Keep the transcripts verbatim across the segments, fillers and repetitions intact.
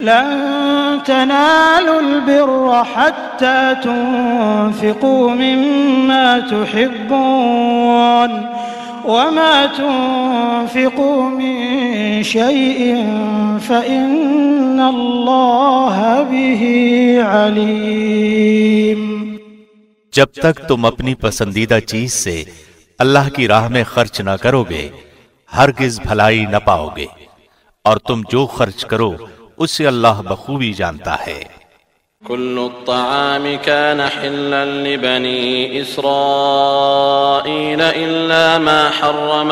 لن تنالوا البر حتى تنفقوا مما تحبون وما تنفقوا من شيء فإن الله به عليم۔ جب تک تم اپنی پسندیدہ چیز سے اللہ کی راہ میں خرچ نہ کرو گے ہرگز بھلائی نہ پاؤ گے، اور تم جو خرچ کرو اسے اللہ بخوبی جانتا ہے۔ كل الطعام كان حلا لبني إسرائيل إلا ما حرم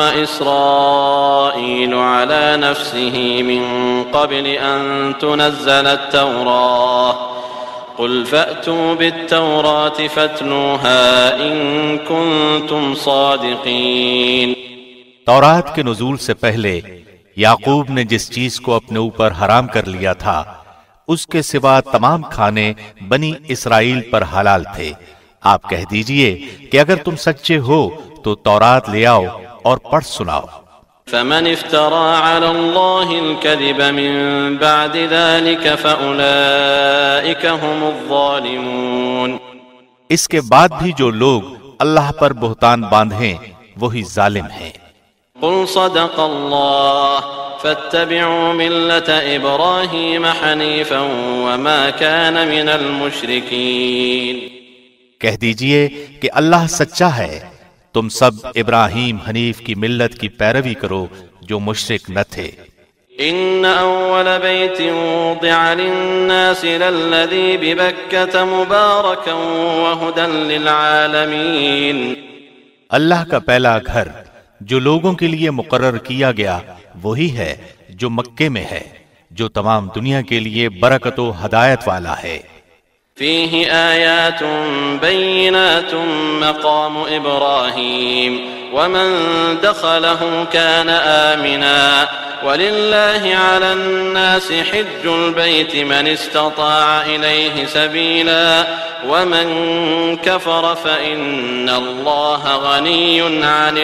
إسرائيل على نفسه من قبل أن تنزل التوراة قل فأتوا بالتوراة فاتلوها إن كنتم صادقين۔ تورات کے نزول سے پہلے یعقوب نے جس چیز کو اپنے اوپر حرام کر لیا تھا اس کے سوا تمام کھانے بنی اسرائیل پر حلال تھے۔ آپ کہہ دیجئے کہ اگر تم سچے ہو تو تورات لے آؤ اور پڑھ سناؤ۔ فمن افترى على الله الكذب من بعد ذلك فأولئك هم الظالمون۔ اس کے بعد بھی جو لوگ اللہ پر بہتان باندھیں وہی ظالم ہیں۔ قل صدق الله فاتبعوا ملة إبراهيم حنيفا وما كان من المشركين۔ کہہ دیجئے کہ اللہ سچا ہے، تم سب ابراہیم حنیف کی ملت کی پیروی کرو جو مشرک نہ تھے۔ ان اول بیت وضع للناس للذی ببکۃ مبارکا وہدی للعالمین۔ اللہ کا پہلا گھر جو لوگوں کے لیے مقرر کیا گیا وہی ہے جو مکے میں ہے، جو تمام دنیا کے لیے برکت و ہدایت والا ہے۔ فیہ آیات بینات مقام ابراہیم ومن دخلہ کان آمنا وللہ علی الناس حج البیت من استطاع الیہ سبیلا ومن کفر فإن اللہ غنی عن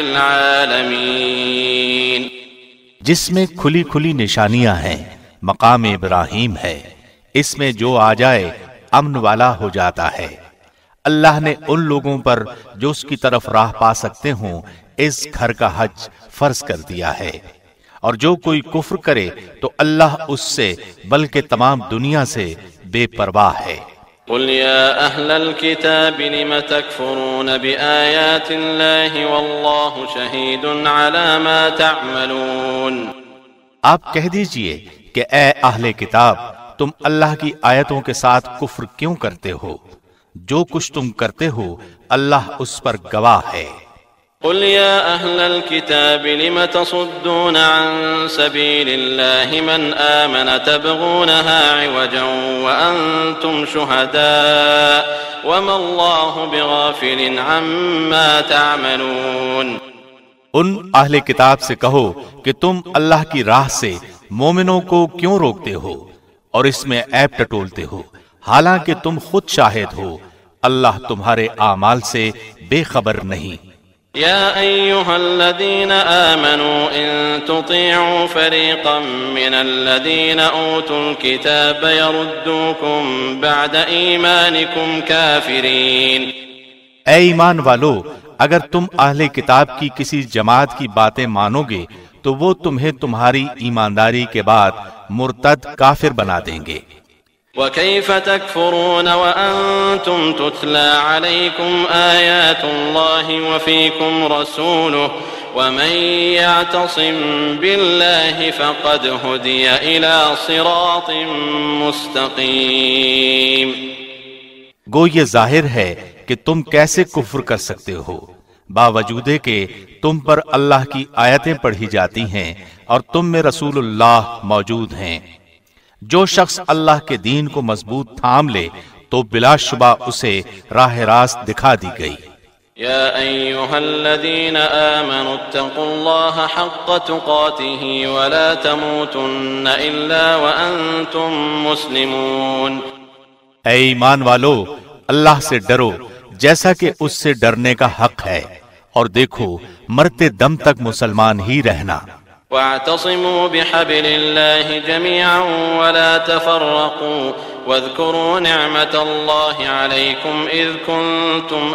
العالمین۔ جس میں کھلی کھلی نشانیاں ہیں، مقام ابراہیم ہے، اس میں جو آ جائے امن والا ہو جاتا ہے۔ اللہ نے ان لوگوں پر جو اس کی طرف راہ پا سکتے ہوں اس گھر کا حج فرض کر دیا ہے، اور جو کوئی کفر کرے تو اللہ اس سے بلکہ تمام دنیا سے بے پرواہ ہے۔ قل یا اہل الكتاب لم تکفرون بآیات اللہ واللہ شہید علی ما تعملون۔ آپ کہہ دیجئے کہ اے اہل کتاب، تم اللہ کی آیتوں کے ساتھ کفر کیوں کرتے ہو؟ جو کچھ تم کرتے ہو اللہ اس پر گواہ ہے۔ قل یا اہل الكتاب لم تصدون عن سبیل اللہ من آمن تبغونها عوجا وانتم شہداء وما اللہ بغافل عما تعملون۔ ان اہل کتاب سے کہو کہ تم اللہ کی راہ سے مومنوں کو کیوں روکتے ہو اور اس میں عیب ٹٹولتے ہو، حالانکہ تم خود شاہد ہو، اللہ تمہارے اعمال سے بے خبر نہیں۔ یا ایہا الذین آمنوا ان تطیعوا فریقا من الذین اوتوا الکتاب یردوکم بعد ایمانکم کافرین۔ اے ایمان والو، اگر تم اہل کتاب کی کسی جماعت کی باتیں مانو گے تو وہ تمہیں تمہاری ایمانداری کے بعد مرتد کافر بنا دیں گے۔ وَكَيْفَ تَكْفُرُونَ وَأَنْتُمْ تُتْلَى عَلَيْكُمْ آيَاتُ اللَّهِ وَفِيكُمْ رَسُولُهُ وَمَنْ يَعْتَصِمْ بِاللَّهِ فَقَدْ هُدِيَ إِلَى صِرَاطٍ مُسْتَقِيمٍ۔ گو یہ ظاہر ہے کہ تم کیسے کفر کر سکتے ہو، باوجود کہ تم پر اللہ کی آیتیں پڑھی جاتی ہیں اور تم میں رسول اللہ موجود ہیں۔ جو شخص اللہ کے دین کو مضبوط تھام لے تو بلا شبہ اسے راہ راست دکھا دی گئی۔ یا ایھا الذین آمنوا اتقوا اللہ حق تقاتہ ولا تموتن الا وانتم مسلمون۔ اے ایمان والو، اللہ سے ڈرو جیسا کہ اس سے ڈرنے کا حق ہے، اور دیکھو مرتے دم تک مسلمان ہی رہنا۔ واعتصموا بحبل الله جميعا ولا تفرقوا واذكروا نعمة الله عليكم إذ كنتم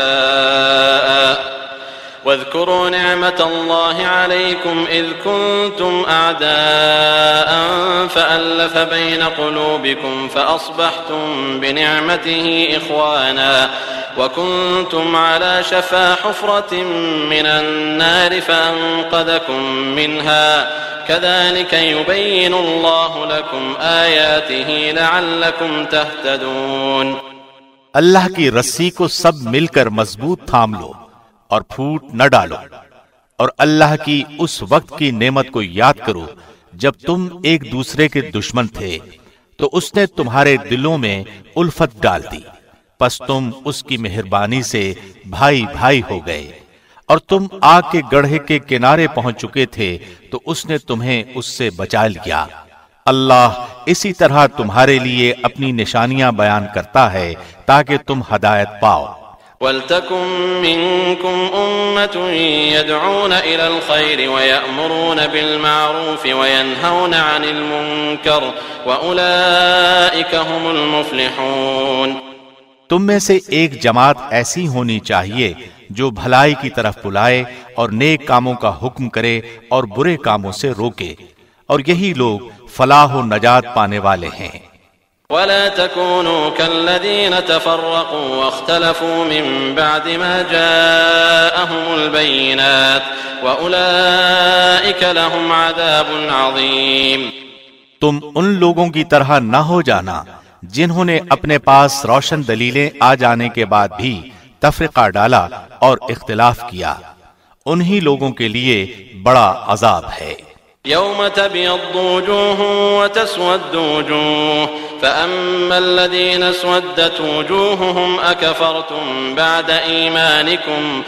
أعداء واذكروا نعمة الله عليكم إذ كنتم أعداء فألف بين قلوبكم فأصبحتم بنعمته إخوانا وكنتم على شفا حفرة من النار فأنقذكم منها كذلك يبين الله لكم آياته لعلكم تهتدون۔ اللہ کی رسی کو سب مل کر مضبوط تھام لو اور پھوٹ نہ ڈالو، اور اللہ کی اس وقت کی نعمت کو یاد کرو جب تم ایک دوسرے کے دشمن تھے تو اس نے تمہارے دلوں میں الفت ڈال دی، پس تم اس کی مہربانی سے بھائی بھائی ہو گئے، اور تم آگ کے گڑھے کے کنارے پہنچ چکے تھے تو اس نے تمہیں اس سے بچا لیا۔ اللہ اسی طرح تمہارے لیے اپنی نشانیاں بیان کرتا ہے تاکہ تم ہدایت پاؤ۔ وَلْتَكُن مِّنكُمْ أُمَّةٌ يَدْعُونَ إِلَى الْخَيْرِ وَيَأْمُرُونَ بِالْمَعْرُوفِ وَيَنْهَوْنَ عَنِ الْمُنكَرِ وَأُولَئِكَ هُمُ الْمُفْلِحُونَ۔ تم میں سے ایک جماعت ایسی ہونی چاہیے جو بھلائی کی طرف بلائے اور نیک کاموں کا حکم کرے اور برے کاموں سے روکے، اور یہی لوگ فلاح و نجات پانے والے ہیں۔ ولا تكونوا كالذين تفرقوا واختلفوا من بعد ما جاءهم البينات وأولئك لهم عذاب عظيم۔ تم ان لوگوں کی طرح نہ ہو جانا جنہوں نے اپنے پاس روشن دلیلیں آ جانے کے بعد بھی تفرقہ ڈالا اور اختلاف کیا، انہی لوگوں کے لیے بڑا عذاب ہے۔ يوم تبيض وجوه وتسود وجوه فأما الذين اسودت وجوههم أكفرتم بعد إيمانكم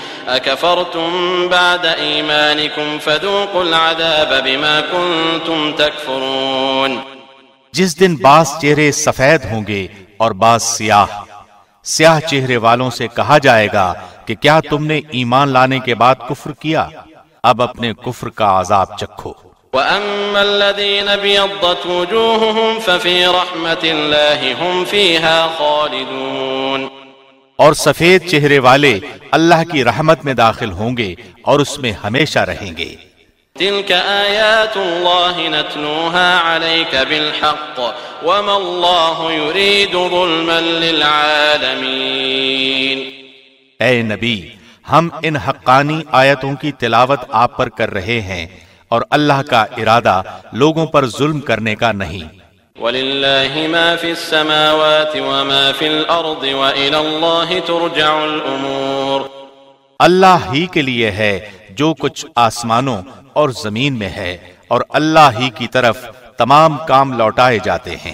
أكفرتم بعد إيمانكم فذوقوا العذاب بما كنتم تكفرون۔ جس دن بعض چہرے سفید ہوں گے اور بعض سیاہ، سیاہ چہرے والوں سے کہا جائے گا کہ کیا تم نے ایمان لانے کے بعد کفر کیا؟ اب اپنے کفر کا عذاب چکھو۔ وَأَمَّا الَّذِينَ بِيَضَّتْ وُجُوهُهُمْ فَفِي رَحْمَةِ اللَّهِ هُمْ فِيهَا خَالِدُونَ۔ اور سفید چہرے والے اللہ کی رحمت میں داخل ہوں گے اور اس میں ہمیشہ رہیں گے۔ تِلْكَ آيَاتُ اللَّهِ نَتْلُوهَا عَلَيْكَ بِالْحَقِّ وَمَا اللَّهُ يُرِيدُ ظُلْمًا لِلْعَالَمِينَ۔ اے نبی، ہم ان حقانی آیتوں کی تلاوت آپ پر کر رہے ہیں، اور اللہ کا ارادہ لوگوں پر ظلم کرنے کا نہیں۔ وَلِلَّهِ مَا فِي السَّمَاوَاتِ وَمَا فِي الْأَرْضِ وَإِلَى اللَّهِ تُرْجَعُ الْأُمُورُ۔ اللہ ہی کے لیے ہے جو کچھ آسمانوں اور زمین میں ہے، اور اللہ ہی کی طرف تمام کام لوٹائے جاتے ہیں۔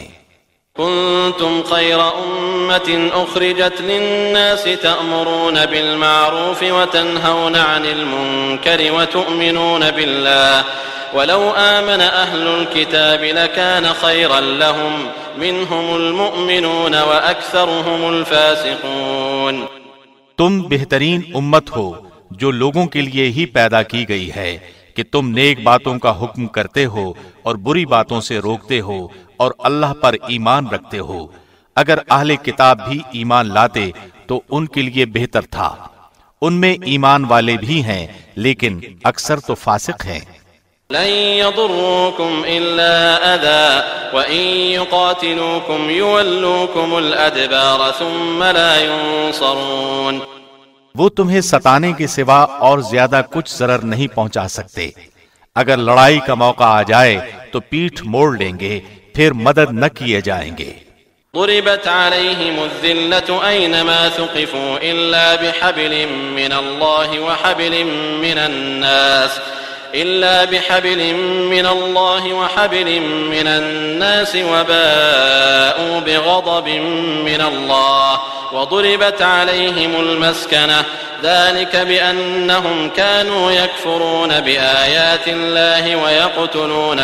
كنتم خير أمة أخرجت للناس تأمرون بالمعروف وتنهون عن المنكر وتؤمنون بالله ولو آمن أهل الكتاب لكان خيرا لهم منهم المؤمنون وأكثرهم الفاسقون۔ تم بہترین امت ہو جو لوگوں کے لیے ہی پیدا کی گئی ہے کہ تم نیک باتوں کا حکم کرتے ہو اور بری باتوں سے روکتے ہو اور اللہ پر ایمان رکھتے ہو۔ اگر اہل کتاب بھی ایمان لاتے تو ان کے لیے بہتر تھا، ان میں ایمان والے بھی ہیں لیکن اکثر تو فاسق ہیں۔ لن يضروكم إلا أذى وإن يقاتلوكم يولوكم الأدبار ثم لا ينصرون۔ وہ تمہیں ستانے کے سوا اور زیادہ کچھ ضرر نہیں پہنچا سکتے، اگر لڑائی کا موقع آ جائے تو پیٹھ موڑ لیں گے، پھر مدد نہ کیے جائیں گے۔ ضربت عليهم الذلة أينما ثقفوا إلا بحبل من الله وحبل من الناس إلا بحبل من الله وحبل من الناس وباءوا بغضب من الله وضربت عليهم المسكنة ذلك بأنهم كانوا يكفرون بآيات الله ويقتلون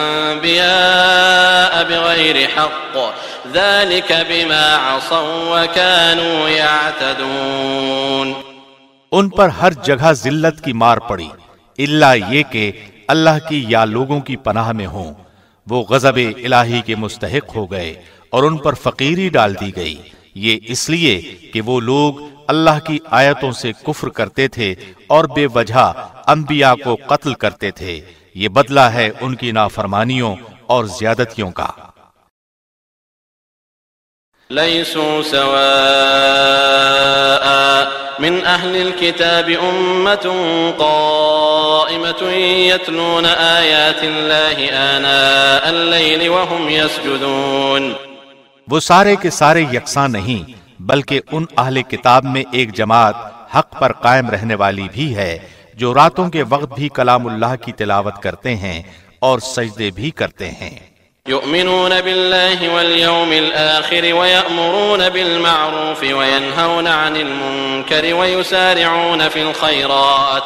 الأنبياء بغير حق ذلك بما عصوا وكانوا يعتدون۔ ان پر ہر جگہ ذلت کی مار پڑی، الا یہ کہ اللہ کی یا لوگوں کی پناہ میں ہوں، وہ غضب الہی کے مستحق ہو گئے اور ان پر فقیری ڈال دی گئی، یہ اس لیے کہ وہ لوگ اللہ کی آیتوں سے کفر کرتے تھے اور بے وجہ انبیاء کو قتل کرتے تھے۔ یہ بدلہ ہے ان کی نافرمانیوں اور زیادتیوں کا۔ ليسوا سواء من أهل الكتاب أمة قائمة يتلون آيات الله آناء الليل وهم يسجدون۔ وہ سارے کے سارے یکساں نہیں، بلکہ ان اہل کتاب میں ایک جماعت حق پر قائم رہنے والی بھی ہے، جو راتوں کے وقت بھی کلام اللہ کی تلاوت کرتے ہیں اور سجدے بھی کرتے ہیں۔ يؤمنون بالله واليوم الآخر ويأمرون بالمعروف وينهون عن المنكر ويسارعون في الخيرات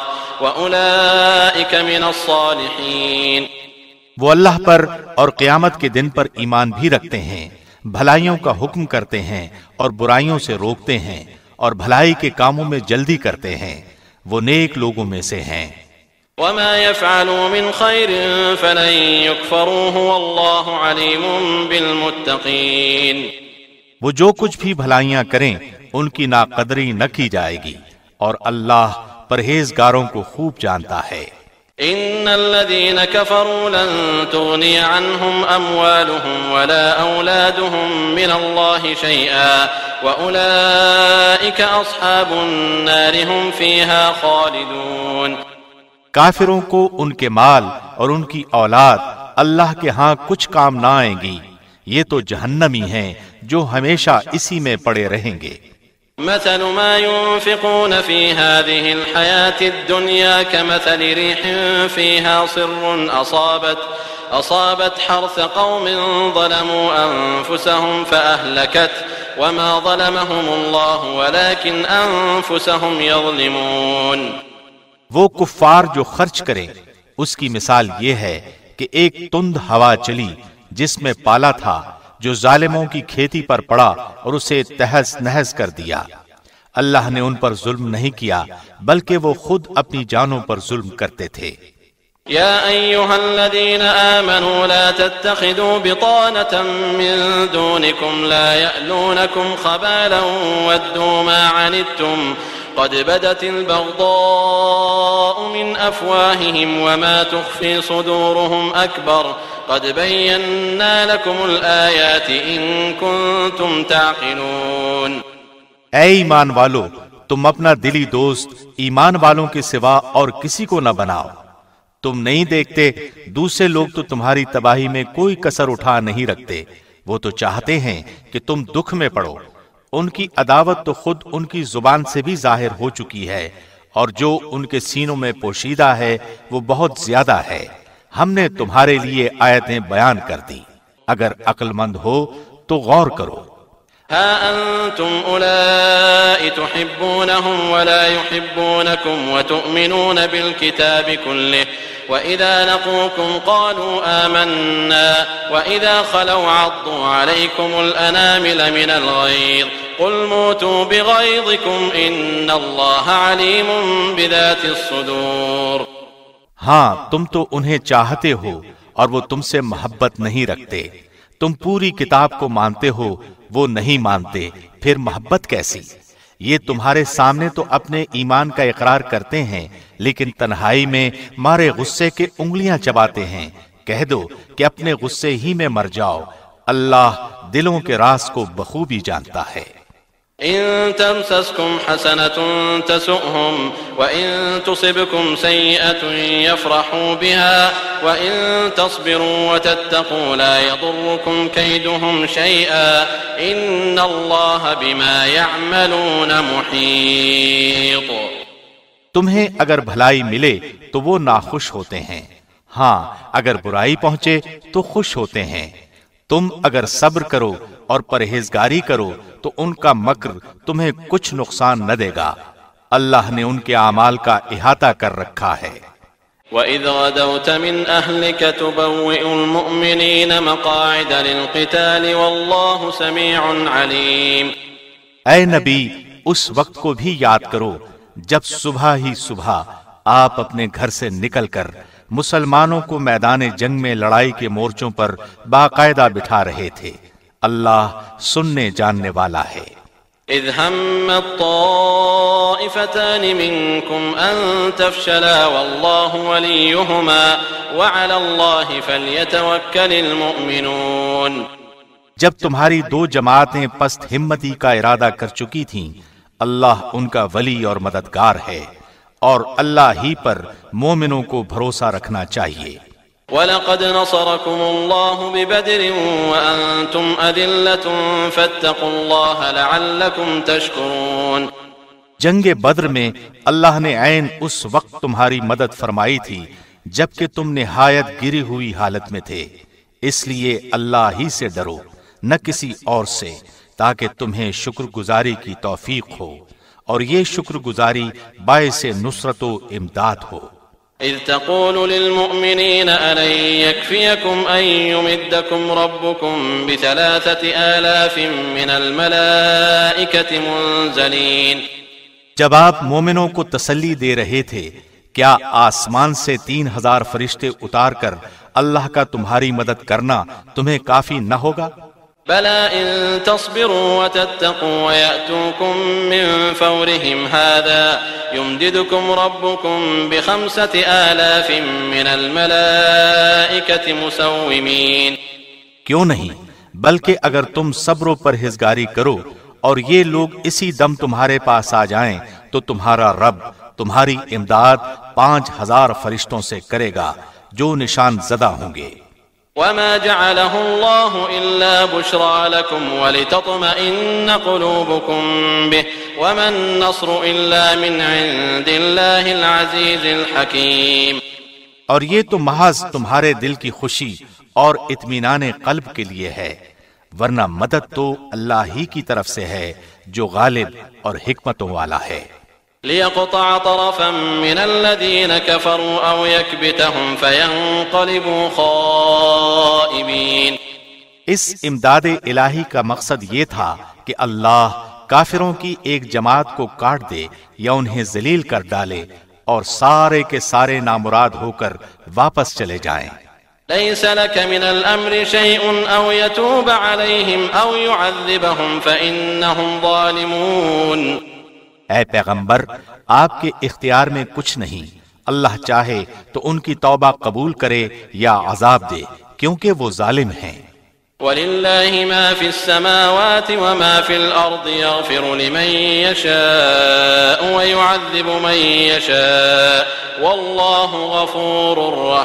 وأولئك من الصالحين۔ وہ اللہ پر اور قیامت کے دن پر ایمان بھی رکھتے ہیں، بھلائیوں کا حکم کرتے ہیں اور برائیوں سے روکتے ہیں اور بھلائی کے کاموں میں جلدی کرتے ہیں، وہ نیک لوگوں میں سے ہیں۔ وما يفعلوا من خير فلن يكفروه والله عليم بالمتقين۔ وہ جو کچھ بھی بھلائیاں کریں ان کی ناقدری نہ کی جائے گی اور اللہ پرہیزگاروں کو خوب جانتا ہے۔ ان الذين كفروا لن تغني عنهم اموالهم ولا اولادهم من الله شيئا واولئك اصحاب النار هم فيها خالدون۔ کافروں کو ان کے مال اور ان کی اولاد اللہ کے ہاں کچھ کام نہ آئیں گی، یہ تو جہنمی ہیں جو ہمیشہ اسی میں پڑے رہیں گے۔ مثل ما ينفقون في هذه الحياة الدنيا كمثل ريح فيها صر أصابت أصابت حرث قوم ظلموا أنفسهم فأهلكت وما ظلمهم الله ولكن أنفسهم يظلمون۔ وہ کفار جو خرچ کریں اس کی مثال یہ ہے کہ ایک تند ہوا چلی جس میں پالا تھا، جو ظالموں کی کھیتی پر پڑا اور اسے تہس نہس کر دیا۔ اللہ نے ان پر ظلم نہیں کیا بلکہ وہ خود اپنی جانوں پر ظلم کرتے تھے۔ يا أيها الذين آمنوا لا تتخذوا بطانة من دونكم لا يألونكم خبالا ودوا ما عنتم قد بدت البغضاء من أفواههم وما تخفي صدورهم أكبر قد بينا لكم الآيات إن كنتم تعقلون۔ اے ایمان والو، تم اپنا دلی دوست ایمان والوں کے سوا اور کسی کو نہ بناؤ۔ تم نہیں دیکھتے دوسرے لوگ تو تمہاری تباہی میں کوئی کسر اٹھا نہیں رکھتے، وہ تو چاہتے ہیں کہ تم دکھ میں پڑو۔ ان کی عداوت تو خود ان کی زبان سے بھی ظاہر ہو چکی ہے، اور جو ان کے سینوں میں پوشیدہ ہے وہ بہت زیادہ ہے۔ ہم نے تمہارے لیے آیتیں بیان کر دی، اگر عقل مند ہو تو غور کرو۔ ها أنتم أولئك تحبونهم ولا يحبونكم وتؤمنون بالكتاب كله وإذا لقوكم قالوا آمنا وإذا خلوا عضوا عليكم الأنامل من الغيظ قل موتوا بغيظكم إن الله عليم بذات الصدور۔ ہاں تم تو انہیں چاہتے ہو اور وہ تم سے محبت نہیں رکھتے، تم پوری کتاب کو مانتے ہو، وہ نہیں مانتے، پھر محبت کیسی؟ یہ تمہارے سامنے تو اپنے ایمان کا اقرار کرتے ہیں لیکن تنہائی میں مارے غصے کے انگلیاں چباتے ہیں۔ کہہ دو کہ اپنے غصے ہی میں مر جاؤ، اللہ دلوں کے راز کو بخوبی جانتا ہے۔ إن تمسسكم حسنة تسؤهم وإن تصبكم سيئة يفرحوا بها وإن تصبروا وتتقوا لا يضركم كيدهم شيئا إن الله بما يعملون محيط۔ تمہیں اگر بھلائی ملے تو وہ ناخوش ہوتے ہیں، ہاں اگر برائی پہنچے تو خوش ہوتے ہیں۔ تم اگر صبر کرو اور پرہیزگاری کرو تو ان کا مکر تمہیں کچھ نقصان نہ دے گا، اللہ نے ان کے اعمال کا احاطہ کر رکھا ہے۔ وَإِذْ غَدَوْتَ مِنْ أَهْلِكَ تُبَوِّئُ الْمُؤْمِنِينَ مَقَاعِدَ لِلْقِتَالِ وَاللَّهُ سَمِيعٌ عَلِيمٌ۔ اے نبی، اس وقت کو بھی یاد کرو جب صبح ہی صبح آپ اپنے گھر سے نکل کر مسلمانوں کو میدان جنگ میں لڑائی کے مورچوں پر باقاعدہ بٹھا رہے تھے۔ اللہ سننے جاننے والا ہے۔ اذ هم الطائفتان منكم ان تفشلا والله وليهما وعلى الله فليتوكل المؤمنون۔ جب تمہاری دو جماعتیں پست ہمتی کا ارادہ کر چکی تھیں، اللہ ان کا ولی اور مددگار ہے، اور اللہ ہی پر مومنوں کو بھروسہ رکھنا چاہیے۔ وَلَقَدْ نَصَرَكُمُ اللَّهُ بِبَدْرٍ وَأَنْتُمْ أَذِلَّةٌ فَاتَّقُوا اللَّهَ لَعَلَّكُمْ تَشْكُرُونَ۔ جنگ بدر میں اللہ نے عین اس وقت تمہاری مدد فرمائی تھی جبکہ تم نہایت گری ہوئی حالت میں تھے، اس لیے اللہ ہی سے ڈرو نہ کسی اور سے، تاکہ تمہیں شکر گزاری کی توفیق ہو، اور یہ شکر گزاری باعث نصرت و امداد ہو۔ اذ تقول للمؤمنین ألن يكفيكم أن يمدكم ربكم بثلاثة آلاف من الملائكة منزلین۔ جب آپ مومنوں کو تسلی دے رہے تھے، کیا آسمان سے تین ہزار فرشتے اتار کر اللہ کا تمہاری مدد کرنا تمہیں کافی نہ ہوگا؟ بلى إن تصبروا وتتقوا ويأتوكم من فورهم هذا يمددكم ربكم بخمسة آلاف من الملائكة مسومين۔ کیوں نہیں، بلکہ اگر تم صبر و پرہیزگاری کرو اور یہ لوگ اسی دم تمہارے پاس آ جائیں تو تمہارا رب تمہاری امداد پانچ ہزار فرشتوں سے کرے گا جو نشان زدہ ہوں گے۔ وما جعله الله إلا بشرى لكم ولتطمئن قلوبكم به وما النصر إلا من عند الله العزيز الحكيم۔ اور یہ تو محض تمہارے دل کی خوشی اور اطمینان قلب کے لیے ہے، ورنہ مدد تو اللہ ہی کی طرف سے ہے جو غالب اور حکمتوں والا ہے۔ ليقطع طرفا من الذين كفروا أو يكبتهم فينقلبوا خائبين۔ اس امداد الہی کا مقصد یہ تھا کہ اللہ کافروں کی ایک جماعت کو کاٹ دے یا انہیں ذلیل کر ڈالے اور سارے کے سارے نامراد ہو کر واپس چلے جائیں۔ ليس لك من الأمر شيء أو يتوب عليهم أو يعذبهم فإنهم ظالمون۔ اے پیغمبر، آپ کے اختیار میں کچھ نہیں، اللہ چاہے تو ان کی توبہ قبول کرے یا عذاب دے، کیونکہ وہ ظالم ہیں۔ وَلِلَّهِ مَا فِي السَّمَاوَاتِ وَمَا فِي الْأَرْضِ يَغْفِرُ لِمَن يَشَاءُ وَيُعَذِّبُ مَن يَشَاءُ وَاللَّهُ غَفُورٌ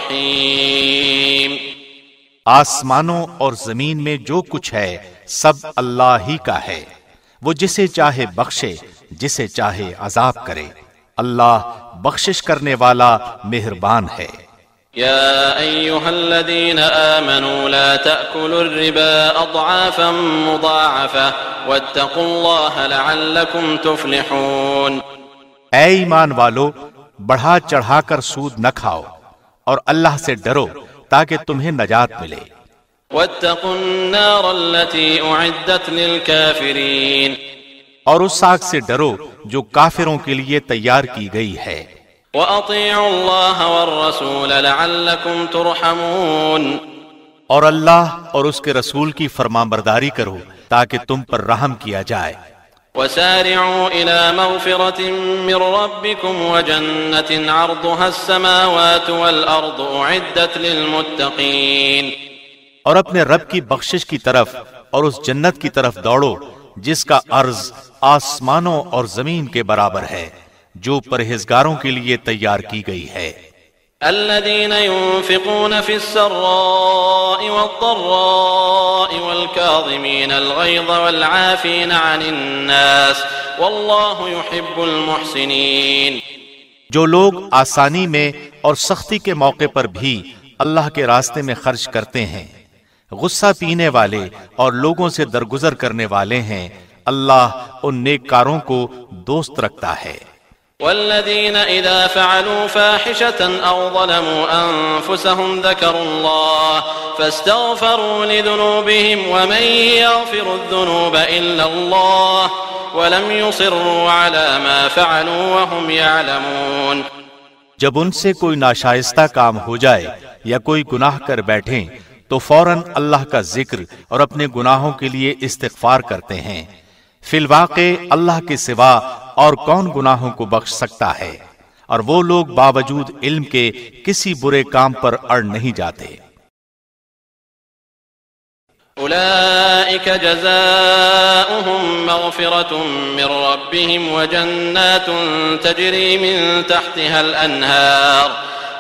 رَحِيمٌ۔ آسمانوں اور زمین میں جو کچھ ہے سب اللہ ہی کا ہے، وہ جسے چاہے بخشے، جسے چاہے عذاب کرے، اللہ بخشش کرنے والا مہربان ہے۔ يا أيها الذين آمنوا لا تأكلوا الربا أضعافا مضاعفة واتقوا الله لعلكم تفلحون۔ اے ایمان والو، بڑھا چڑھا کر سود نہ کھاؤ اور اللہ سے ڈرو تاکہ تمہیں نجات ملے۔ واتقوا النار التي أعدت للكافرين۔ اور اس آگ سے ڈرو جو کافروں کے لیے تیار کی گئی ہے۔ وَأَطِيعُوا اللَّهَ وَالرَّسُولَ لَعَلَّكُمْ تُرْحَمُونَ۔ اور اللہ اور اس کے رسول کی فرمانبرداری کرو تاکہ تم پر رحم کیا جائے۔ وَسَارِعُوا إِلَى مَغْفِرَةٍ مِّن رَّبِّكُمْ وَجَنَّةٍ عَرْضُهَا السَّمَاوَاتُ وَالْأَرْضُ أُعِدَّتْ لِلْمُتَّقِينَ۔ اور اپنے رب کی بخشش کی طرف اور اس جنت کی طرف دوڑو جس کا عرض آسمانوں اور زمین کے برابر ہے، جو پرہیزگاروں کے لیے تیار کی گئی ہے۔ الذين ينفقون في السراء والضراء والكاظمين الغيظ والعافين عن الناس والله يحب المحسنين۔ جو لوگ آسانی میں اور سختی کے موقع پر بھی اللہ کے راستے میں خرچ کرتے ہیں، غصہ پینے والے اور لوگوں سے درگزر کرنے والے ہیں، اللہ ان نیک کاروں کو دوست رکھتا ہے۔ والذين إذا فعلوا فاحشة أو ظلموا أنفسهم ذكروا الله فاستغفروا لذنوبهم ومن يغفر الذنوب إلا الله ولم يصروا على ما فعلوا وهم يعلمون۔ جب ان سے کوئی ناشائستہ کام ہو جائے یا کوئی گناہ کر بیٹھیں تو فوراً اللہ کا ذکر اور اپنے گناہوں کے لیے استغفار کرتے ہیں۔ فی الواقع اللہ کے سوا اور کون گناہوں کو بخش سکتا ہے، اور وہ لوگ باوجود علم کے کسی برے کام پر اڑ نہیں جاتے۔ أولئك جزاؤهم مغفرة من ربهم وجنات تجري من تحتها الأنهار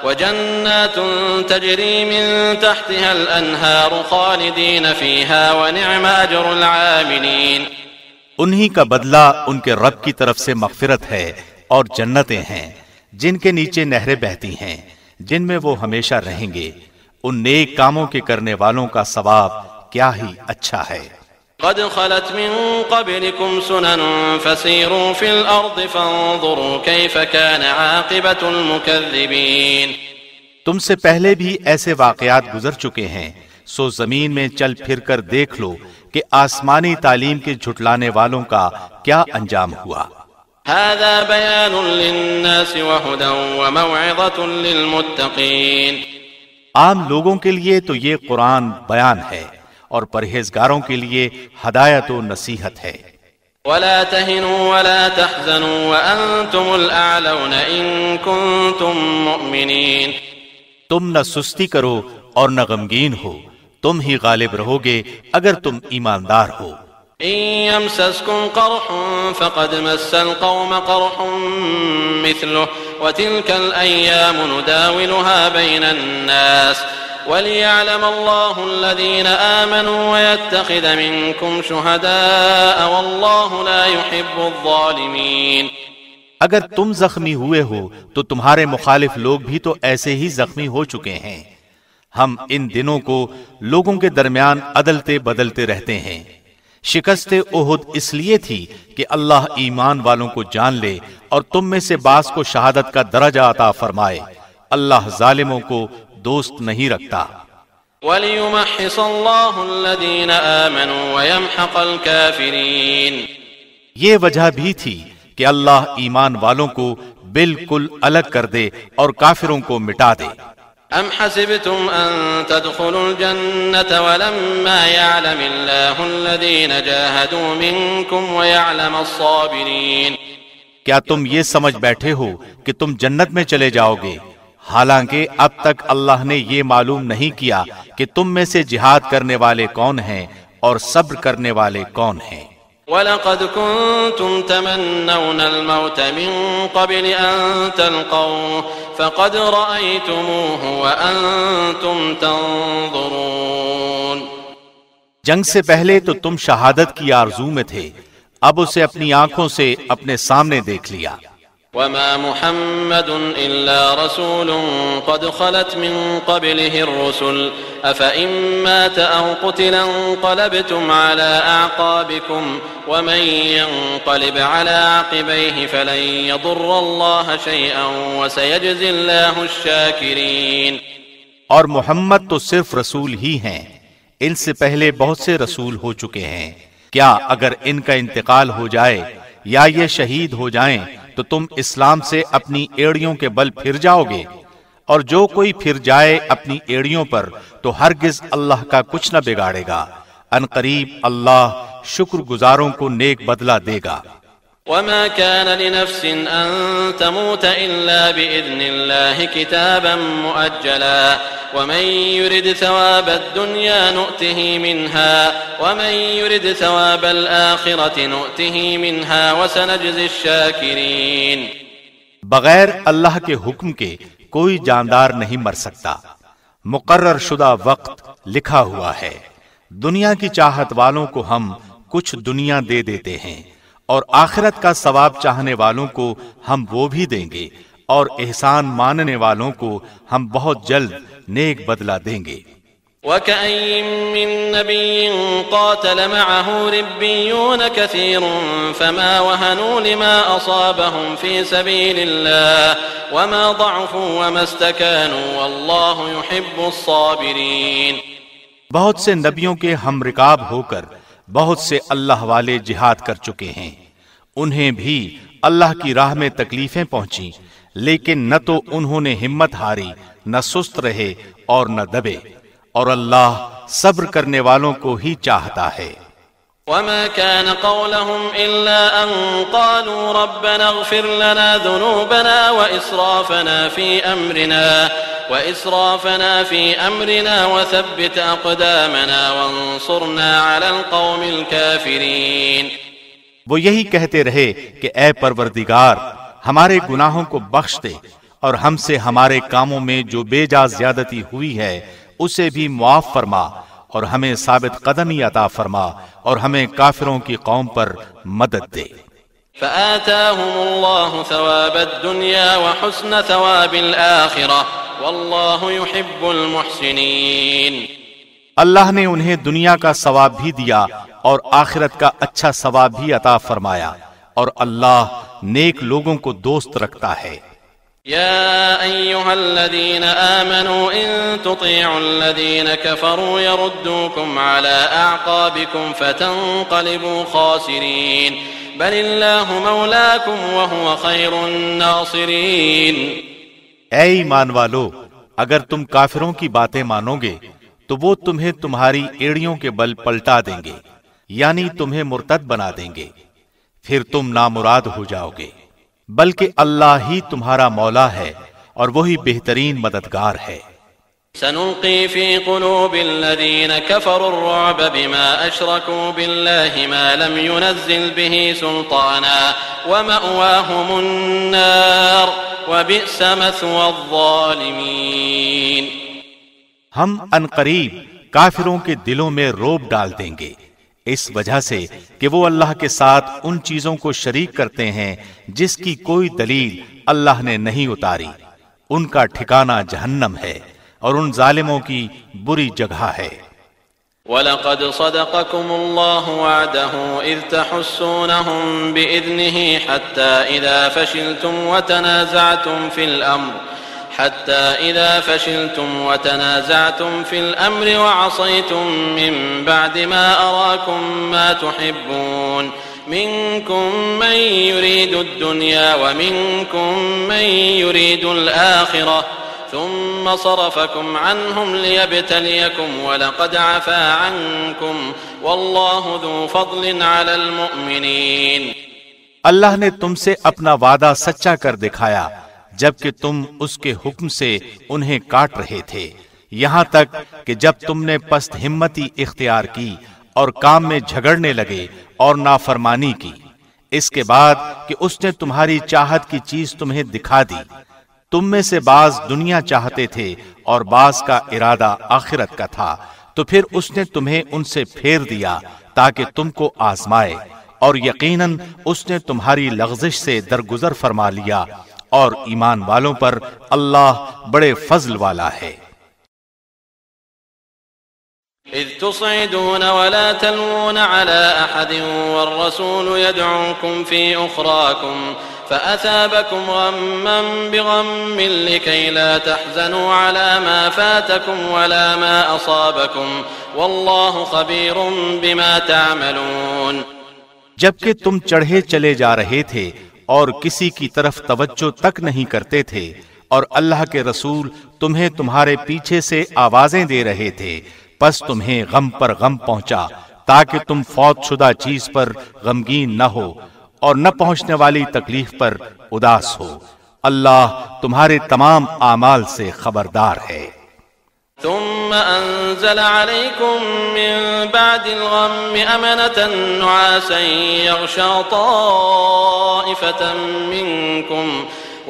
وجنات تجري من تحتها الأنهار خالدين فيها ونعم أجر العاملين۔ انہی کا بدلہ ان کے رب کی طرف سے مغفرت ہے اور جنتیں ہیں جن کے نیچے نہریں بہتی ہیں، جن میں وہ ہمیشہ رہیں گے۔ ان نیک کاموں کے کرنے والوں کا ثواب کیا ہی اچھا ہے۔ قد خلت من قبلكم سنن فسيروا في الأرض فانظروا كيف كان عاقبة المكذبين۔ تم سے پہلے بھی ایسے واقعات گزر چکے ہیں، سو زمین میں چل پھر کر دیکھ لو کہ آسمانی تعلیم کے جھٹلانے والوں کا کیا انجام ہوا۔ هذا بيان للناس وهدى وموعظة للمتقين۔ عام لوگوں کے لیے تو یہ قرآن بیان ہے اور پرہیزگاروں کے لیے ہدایت و نصیحت ہے۔ ولا تهنوا ولا تحزنوا وأنتم الأعلون إن كنتم مؤمنين۔ تم نہ سستی کرو اور نہ غمگین ہو، تم ہی غالب رہو گے اگر تم ایماندار ہو۔ إن يمسسكم قرح فقد مس القوم قرح مثله وتلك الأيام نداولها بين الناس وليعلم الله الذين آمنوا ويتخذ منكم شهداء والله لا يحب الظالمين۔ اگر تم زخمی ہوئے ہو تو تمہارے مخالف لوگ بھی تو ایسے ہی زخمی ہو چکے ہیں۔ ہم ان دنوں کو لوگوں کے درمیان عدلتے بدلتے رہتے ہیں۔ شکست احد اس لیے تھی کہ اللہ ایمان والوں کو جان لے اور تم میں سے بعض کو شہادت کا درجہ عطا فرمائے۔ اللہ ظالموں کو دوست نہیں رکھتا۔ وَلِيُمَحِّصَ اللَّهُ الَّذِينَ آمَنُوا وَيَمْحَقَ الْكَافِرِينَ۔ یہ وجہ بھی تھی کہ اللہ ایمان والوں کو بالکل الگ کر دے اور کافروں کو مٹا دے۔ أَمْ حَسِبْتُمْ أَن تَدْخُلُوا الْجَنَّةَ وَلَمَّا يَعْلَمِ اللَّهُ الَّذِينَ جَاهَدُوا مِنكُمْ وَيَعْلَمَ الصَّابِرِينَ۔ کیا تم یہ سمجھ بیٹھے ہو کہ تم جنت میں چلے جاؤ گے، حالانکہ اب تک اللہ نے یہ معلوم نہیں کیا کہ تم میں سے جہاد کرنے والے کون ہیں اور صبر کرنے والے کون ہیں۔ وَلَقَدْ كُنْتُمْ تَمَنَّوْنَ الْمَوْتَ مِنْ قَبْلِ أَنْ تَلْقَوْهُ فَقَدْ رَأَيْتُمُوهُ وَأَنْتُمْ تَنْظُرُونَ۔ جنگ سے پہلے تو تم شہادت کی آرزو میں تھے، اب اسے اپنی آنکھوں سے اپنے سامنے دیکھ لیا۔ وَمَا مُحَمَّدٌ إِلَّا رَسُولٌ قَدْ خَلَتْ مِن قَبْلِهِ الرُّسُلُ أَفَإِن مَّاتَ أَوْ قُتِلَ انقَلَبْتُمْ عَلَىٰ أَعْقَابِكُمْ وَمَن يَنقَلِبْ عَلَىٰ عَقِبَيْهِ فَلَن يَضُرَّ اللَّهَ شَيْئًا وَسَيَجْزِي اللَّهُ الشَّاكِرِينَ۔ اور محمد تو صرف رسول ہی ہیں، ان سے پہلے بہت سے رسول ہو چکے ہیں۔ کیا اگر ان کا انتقال ہو جائے یا یہ شہید ہو جائیں تو تم اسلام سے اپنی ایڑیوں کے بل پھر جاؤ گے؟ اور جو کوئی پھر جائے اپنی ایڑیوں پر تو ہرگز اللہ کا کچھ نہ بگاڑے گا۔ ان قریب اللہ شکر گزاروں کو نیک بدلہ دے گا۔ وما كان لنفس أن تموت إلا بإذن الله كتابا مؤجلا ومن يرد ثواب الدنيا نؤته منها ومن يرد ثواب الآخرة نؤته منها وسنجزي الشاكرين۔ بغیر اللہ کے حکم کے کوئی جاندار نہیں مر سکتا، مقرر شدہ وقت لکھا ہوا ہے۔ دنیا کی چاہت والوں کو ہم کچھ دنیا دے دیتے ہیں اور آخرت کا ثواب چاہنے والوں کو ہم وہ بھی دیں گے، اور احسان ماننے والوں کو ہم بہت جلد نیک بدلہ دیں گے۔ وَكَأَيٍّ مِّن نَّبِيٍّ قَاتَلَ مَعَهُ رِبِّيُّونَ كَثِيرٌ فَمَا وَهَنُوا لِمَا أَصَابَهُمْ فِي سَبِيلِ اللَّهِ وَمَا ضَعُفُوا وَمَا اسْتَكَانُوا وَاللَّهُ يُحِبُّ الصَّابِرِينَ۔ بہت سے نبیوں کے ہم رکاب ہو کر بہت سے اللہ والے جہاد کر چکے ہیں، انہیں بھی اللہ کی راہ میں تکلیفیں پہنچیں، لیکن نہ تو انہوں نے ہمت ہاری، نہ سست رہے اور نہ دبے، اور اللہ صبر کرنے والوں کو ہی چاہتا ہے۔ وما كان قولهم إلا أن قالوا ربنا اغفر لنا ذنوبنا وإسرافنا في أمرنا وإسرافنا في أمرنا وثبت أقدامنا وانصرنا على القوم الكافرين۔ وہ یہی کہتے رہے کہ اے پروردگار ہمارے گناہوں کو بخش دے اور ہم سے ہمارے کاموں میں جو بے جا زیادتی ہوئی ہے اسے بھی معاف فرما، اور ہمیں ثابت قدمی عطا فرما، اور ہمیں کافروں کی قوم پر مدد دے۔ فآتاهم الله ثواب الدنيا وحسن ثواب الآخرة والله يحب المحسنين۔ اللہ نے انہیں دنیا کا ثواب بھی دیا اور آخرت کا اچھا ثواب بھی عطا فرمایا، اور اللہ نیک لوگوں کو دوست رکھتا ہے۔ يا أيها الذين آمنوا إن تطيعوا الذين كفروا يردوكم على أعقابكم فتنقلبوا خاسرين بل الله مولاكم وهو خير الناصرين۔ اے ایمان والو، اگر تم کافروں کی باتیں مانو گے تو وہ تمہیں تمہاری ایڑیوں کے بل پلٹا دیں گے، یعنی تمہیں مرتد بنا دیں گے، پھر تم نامراد ہو جاؤ گے، بلکہ اللہ ہی تمہارا مولا ہے اور وہی بہترین مددگار ہے۔ سنلقي في قلوب الذين كفروا الرعب بما أشركوا بالله ما لم ينزل به سلطانا ومأواهم النار وبئس مثوى الظالمين۔ ہم عنقریب کافروں کے دلوں میں روب ڈال دیں گے، اس وجہ سے کہ وہ اللہ کے ساتھ ان چیزوں کو شریک کرتے ہیں جس کی کوئی دلیل اللہ نے نہیں اتاری، ان کا ٹھکانہ جہنم ہے اور ان ظالموں کی بری جگہ ہے۔ وَلَقَدْ صَدَقَكُمُ اللَّهُ وَعْدَهُ إِذْ تَحُسُّونَهُم بِإِذْنِهِ حَتَّى إِذَا فَشِلْتُمْ وَتَنَازَعْتُمْ فِي الْأَمْرِ حتى إذا فشلتم وتنازعتم في الأمر وعصيتم من بعد ما أراكم ما تحبون منكم من يريد الدنيا ومنكم من يريد الآخرة ثم صرفكم عنهم ليبتليكم ولقد عفا عنكم والله ذو فضل على المؤمنين۔ اللہ نے تم سے اپنا وعدہ سچا کر دکھایا جبکہ تم اس کے حکم سے انہیں کاٹ رہے تھے، یہاں تک کہ جب تم نے پست ہمتی اختیار کی اور کام میں جھگڑنے لگے اور نافرمانی کی، اس کے بعد کہ اس نے تمہاری چاہت کی چیز تمہیں دکھا دی۔ تم میں سے بعض دنیا چاہتے تھے اور بعض کا ارادہ آخرت کا تھا، تو پھر اس نے تمہیں ان سے پھیر دیا تاکہ تم کو آزمائے، اور یقیناً اس نے تمہاری لغزش سے درگزر فرما لیا، اور ایمان والوں پر اللہ بڑے فضل والا ہے۔ إذ تصعدون ولا تلوون على أحد والرسول يدعوكم في أخراكم فأثابكم غما بغم لكي لا تحزنوا على ما فاتكم ولا ما أصابكم والله خبير بما تعملون۔ جبکہ تم چڑھے چلے جا رہے تھے اور کسی کی طرف توجہ تک نہیں کرتے تھے، اور اللہ کے رسول تمہیں تمہارے پیچھے سے آوازیں دے رہے تھے، پس تمہیں غم پر غم پہنچا تاکہ تم فوت شدہ چیز پر غمگین نہ ہو اور نہ پہنچنے والی تکلیف پر اداس ہو۔ اللہ تمہارے تمام اعمال سے خبردار ہے۔ ثم أنزل عليكم من بعد الغم أمنة نعاسا يغشى طائفة منكم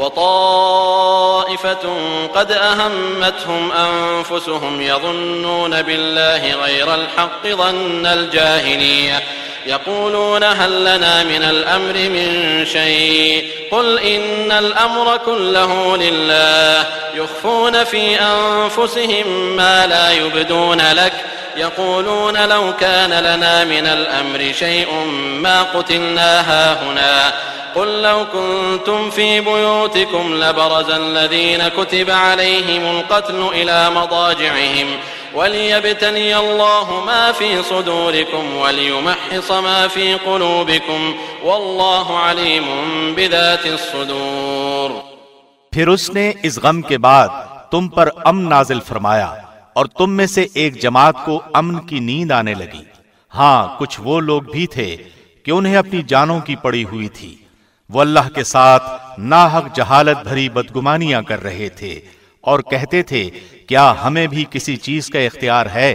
وطائفة قد أهمتهم أنفسهم يظنون بالله غير الحق ظن الجاهلية يقولون هل لنا من الأمر من شيء قل إن الأمر كله لله يخفون في أنفسهم ما لا يبدون لك يقولون لو كان لنا من الأمر شيء ما قتلنا هاهنا قل لو كنتم في بيوتكم لبرز الذين كتب عليهم القتل إلى مضاجعهم وليبتلي الله ما في صدوركم وليمحص ما في قلوبكم والله عليم بذات الصدور۔ پھر اس نے اس غم کے بعد تم پر امن نازل فرمایا اور تم میں سے ایک جماعت کو امن کی نیند آنے لگی۔ ہاں کچھ وہ لوگ بھی تھے کہ انہیں اپنی جانوں کی پڑی ہوئی تھی، وہ اللہ کے ساتھ ناحق جہالت بھری بدگمانیاں کر رہے تھے اور کہتے تھے کیا ہمیں بھی کسی چیز کا اختیار ہے؟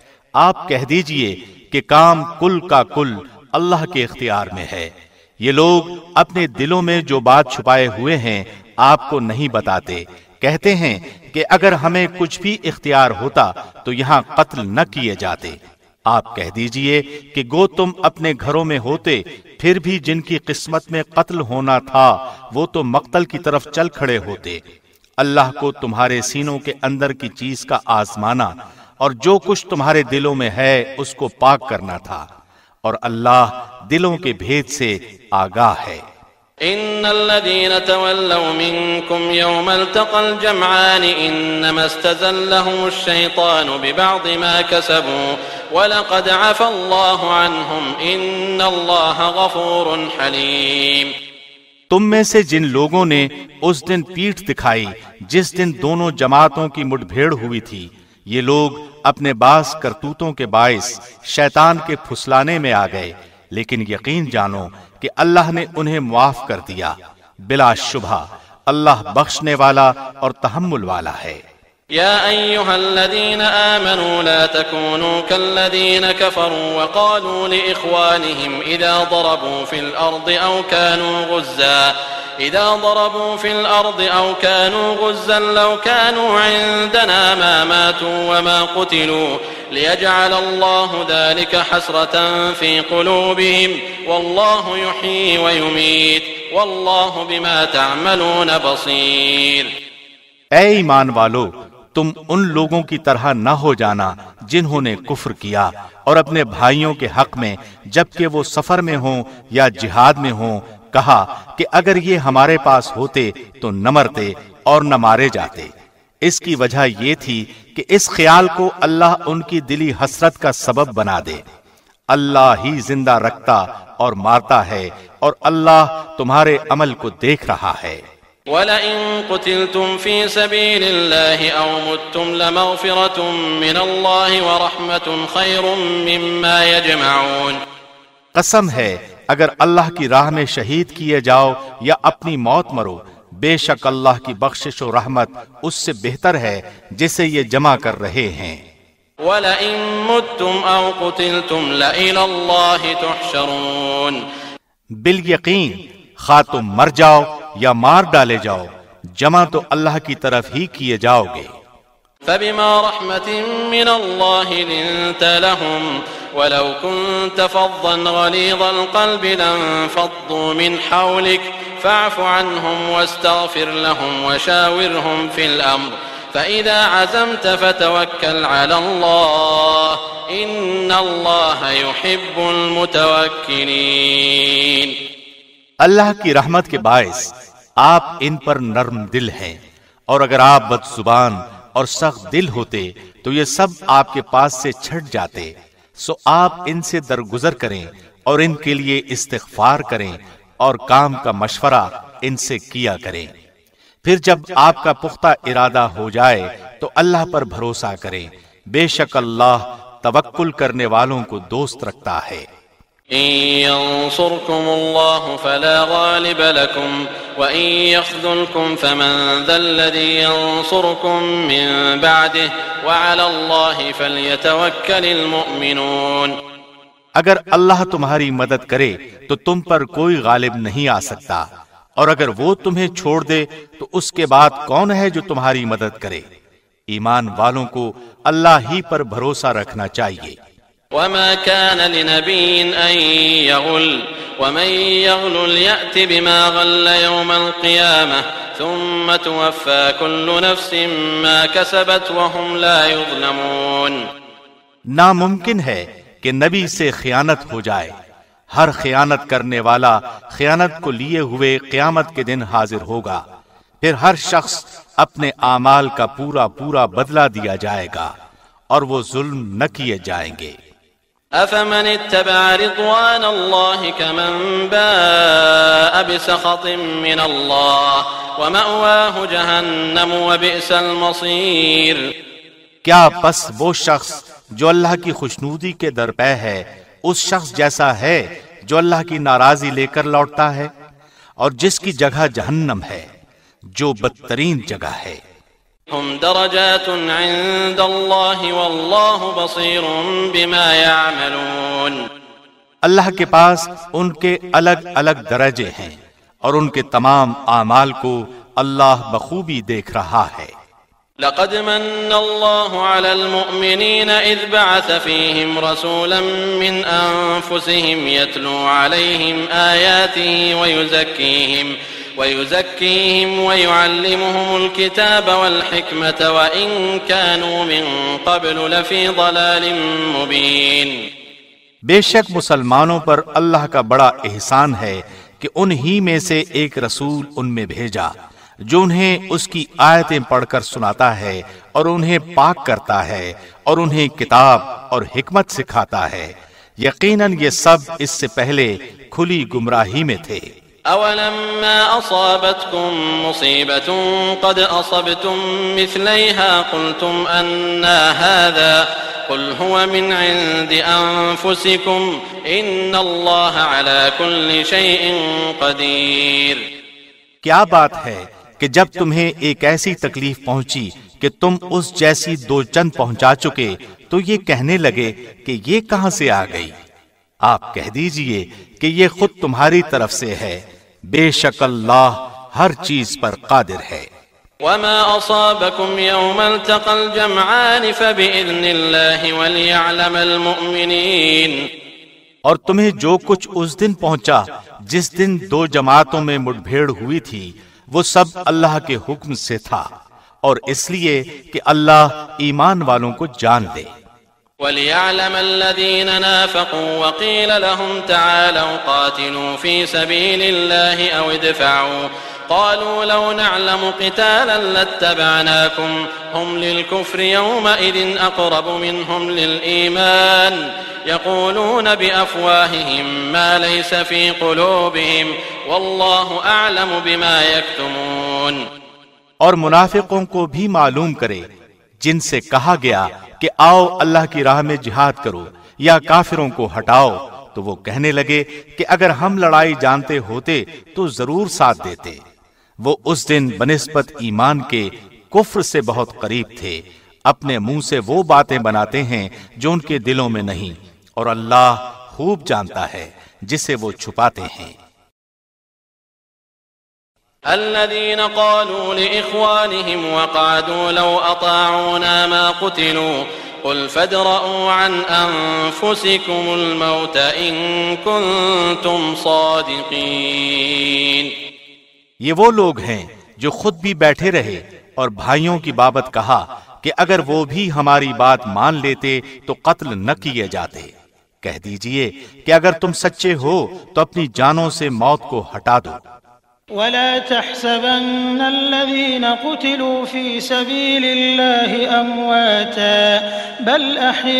آپ کہہ دیجئے کہ کام کل کا کل اللہ کے اختیار میں ہے۔ یہ لوگ اپنے دلوں میں جو بات چھپائے ہوئے ہیں آپ کو نہیں بتاتے، کہتے ہیں کہ اگر ہمیں کچھ بھی اختیار ہوتا تو یہاں قتل نہ کیے جاتے۔ آپ کہہ دیجئے کہ گو تم اپنے گھروں میں ہوتے، پھر بھی جن کی قسمت میں قتل ہونا تھا وہ تو مقتل کی طرف چل کھڑے ہوتے۔ اللہ کو تمہارے سینوں کے اندر کی چیز کا آزمانا اور جو کچھ تمہارے دلوں میں ہے اس کو پاک کرنا تھا، اور اللہ دلوں کے بھید سے آگاہ ہے۔ ان الذين تولوا منكم يوم التقى الجمعان انما استزلهم الشيطان ببعض ما كسبوا ولقد عفا الله عنهم ان الله غفور حليم۔ تم میں سے جن لوگوں نے اس دن پیٹھ دکھائی جس دن دونوں جماعتوں کی مٹ بھیڑ ہوئی تھی، یہ لوگ اپنے بعض کرتوتوں کے باعث شیطان کے پھسلانے میں آ گئے، لیکن یقین جانو کہ اللہ نے انہیں معاف کر دیا، بلا شبہ اللہ بخشنے والا اور تحمل والا ہے۔ يا أيها الذين آمنوا لا تكونوا كالذين كفروا وقالوا لإخوانهم إذا ضربوا في الأرض أو كانوا غزا إذا ضربوا في الأرض أو كانوا غزا لو كانوا عندنا ما ماتوا وما قتلوا ليجعل الله ذلك حسرة في قلوبهم والله يحيي ويميت والله بما تعملون بصير۔ اے ایمان والو، تم ان لوگوں کی طرح نہ ہو جانا جنہوں نے کفر کیا اور اپنے بھائیوں کے حق میں جبکہ وہ سفر میں ہوں یا جہاد میں ہوں کہا کہ اگر یہ ہمارے پاس ہوتے تو نہ مرتے اور نہ مارے جاتے۔ اس کی وجہ یہ تھی کہ اس خیال کو اللہ ان کی دلی حسرت کا سبب بنا دے۔ اللہ ہی زندہ رکھتا اور مارتا ہے اور اللہ تمہارے عمل کو دیکھ رہا ہے۔ وَلَئِن قُتِلْتُمْ فِي سَبِيلِ اللَّهِ أَوْ مُتْتُمْ لَمَغْفِرَةٌ مِّنَ اللَّهِ وَرَحْمَةٌ خَيْرٌ مِّمَّا يَجْمَعُونَ۔ قسم ہے اگر اللہ کی راہ میں شہید کیے جاؤ یا اپنی موت مرو، بے شک اللہ کی بخشش و رحمت اس سے بہتر ہے جسے یہ جمع کر رہے ہیں۔ وَلَئِن مُتْتُمْ أَوْ قُتِلْتُمْ لَإِلَى اللَّهِ تُحْشَرُونَ۔ بالیقین خواہ تم مر جاؤ یا مار ڈالے جاؤ، جمع تو اللہ کی طرف ہی کیے جاؤ گے۔ فبما رحمة من الله لنت لهم ولو كنت فظا غليظ القلب لانفضوا من حولك فاعف عنهم واستغفر لهم وشاورهم في الأمر فإذا عزمت فتوكل على الله إن الله يحب المتوكلين۔ اللہ کی رحمت کے باعث آپ ان پر نرم دل ہیں، اور اگر آپ بد زبان اور سخت دل ہوتے تو یہ سب آپ کے پاس سے چھٹ جاتے۔ سو آپ ان سے درگزر کریں اور ان کے لیے استغفار کریں اور کام کا مشورہ ان سے کیا کریں۔ پھر جب آپ کا پختہ ارادہ ہو جائے تو اللہ پر بھروسہ کریں، بے شک اللہ توکل کرنے والوں کو دوست رکھتا ہے۔ إن ينصركم الله فلا غالب لكم وإن يخذلكم فمن ذا الذي ينصركم من بعده وعلى الله فليتوكل المؤمنون۔ اگر اللہ تمہاری مدد کرے تو تم پر کوئی غالب نہیں آ سکتا، اور اگر وہ تمہیں چھوڑ دے تو اس کے بعد کون ہے جو تمہاری مدد کرے؟ ایمان والوں کو اللہ ہی پر بھروسہ رکھنا چاہیے۔ وما كان لنبي أن يغل ومن يغل يأت بما غل يوم القيامة ثم توفى كل نفس ما كسبت وهم لا يظلمون۔ ناممکن ہے کہ نبی سے خیانت ہو جائے، ہر خیانت کرنے والا خیانت کو لیے ہوئے قیامت کے دن حاضر ہوگا، پھر ہر شخص اپنے اعمال کا پورا پورا بدلہ دیا جائے گا اور وہ ظلم نہ کیے جائیں گے۔ أفمن اتبع رضوان الله كمن باء بسخط من الله ومأواه جهنم وبئس المصير۔ کیا پس وہ شخص جو اللہ کی خوشنودی کے درپے ہے اس شخص جیسا ہے جو اللہ کی ناراضی لے کر لوٹتا ہے، اور جس کی جگہ جہنم ہے جو بدترین جگہ ہے۔ ہم درجات عند اللہ واللہ بصیر بما یعملون۔ اللہ کے پاس ان کے الگ الگ درجے ہیں اور ان کے تمام اعمال کو اللہ بخوبی دیکھ رہا ہے۔ لقد من الله على المؤمنين إذ بعث فيهم رسولا من أنفسهم يتلو عليهم آياته ويزكيهم ويزكيهم ويعلمهم الكتاب والحكمة وإن كانوا من قبل لفي ضلال مبين۔ بے شک مسلمانوں پر اللہ کا بڑا احسان ہے کہ انہی میں سے ایک رسول ان میں بھیجا جو انہیں اس کی آیتیں پڑھ کر سناتا ہے اور انہیں پاک کرتا ہے اور انہیں کتاب اور حکمت سکھاتا ہے، یقیناً یہ سب اس سے پہلے کھلی گمراہی میں تھے۔ اولما اصابتكم مصیبة قد اصبتم مثلیها قلتم انا هذا قل هو من عند انفسكم ان اللہ على كل شيء قدیر۔ کیا بات ہے کہ جب تمہیں ایک ایسی تکلیف پہنچی کہ تم اس جیسی دو چند پہنچا چکے تو یہ کہنے لگے کہ یہ کہاں سے آ گئی؟ آپ کہہ دیجئے کہ یہ خود تمہاری طرف سے ہے، بے شک اللہ ہر چیز پر قادر ہے۔ وما أصابكم يوم التقى الجمعان فبإذن الله وليعلم المؤمنين۔ اور تمہیں جو کچھ اس دن پہنچا جس دن دو جماعتوں میں مٹ بھیڑ ہوئی تھی وہ سب اللہ کے حکم سے تھا، اور اس لیے کہ اللہ ایمان والوں کو جان لے۔ وَلِيَعْلَمَ الَّذِينَ نَافَقُوا وَقِيلَ لَهُمْ تَعَالَوْا قَاتِلُوا فِي سَبِيلِ اللَّهِ أَوْ ادْفَعُوا قالوا لو نعلم قتالا لاتبعناكم هم للكفر يومئذ أقرب منهم للإيمان يقولون بأفواههم ما ليس في قلوبهم والله أعلم بما يكتمون۔ اور منافقوں کو بھی معلوم کرے جن سے کہا گیا کہ آؤ اللہ کی راہ میں جہاد کرو یا کافروں کو ہٹاؤ، تو وہ کہنے لگے کہ اگر ہم لڑائی جانتے ہوتے تو ضرور ساتھ دیتے۔ وہ اس دن بنسبت ایمان کے کفر سے بہت قریب تھے، اپنے منہ سے وہ باتیں بناتے ہیں جو ان کے دلوں میں نہیں، اور اللہ خوب جانتا ہے جسے وہ چھپاتے ہیں۔ الذين قالوا لإخوانهم وقعدوا لو أطاعونا ما قتلوا قل فادرءوا عن أنفسكم الموت إن كنتم صادقين۔ یہ وہ لوگ ہیں جو خود بھی بیٹھے رہے اور بھائیوں کی بابت کہا کہ اگر وہ بھی ہماری بات مان لیتے تو قتل نہ کیے جاتے۔ کہہ دیجئے کہ اگر تم سچے ہو تو اپنی جانوں سے موت کو ہٹا دو۔ ولا تحسبن الذين قتلوا في سبيل الله أمواتا بل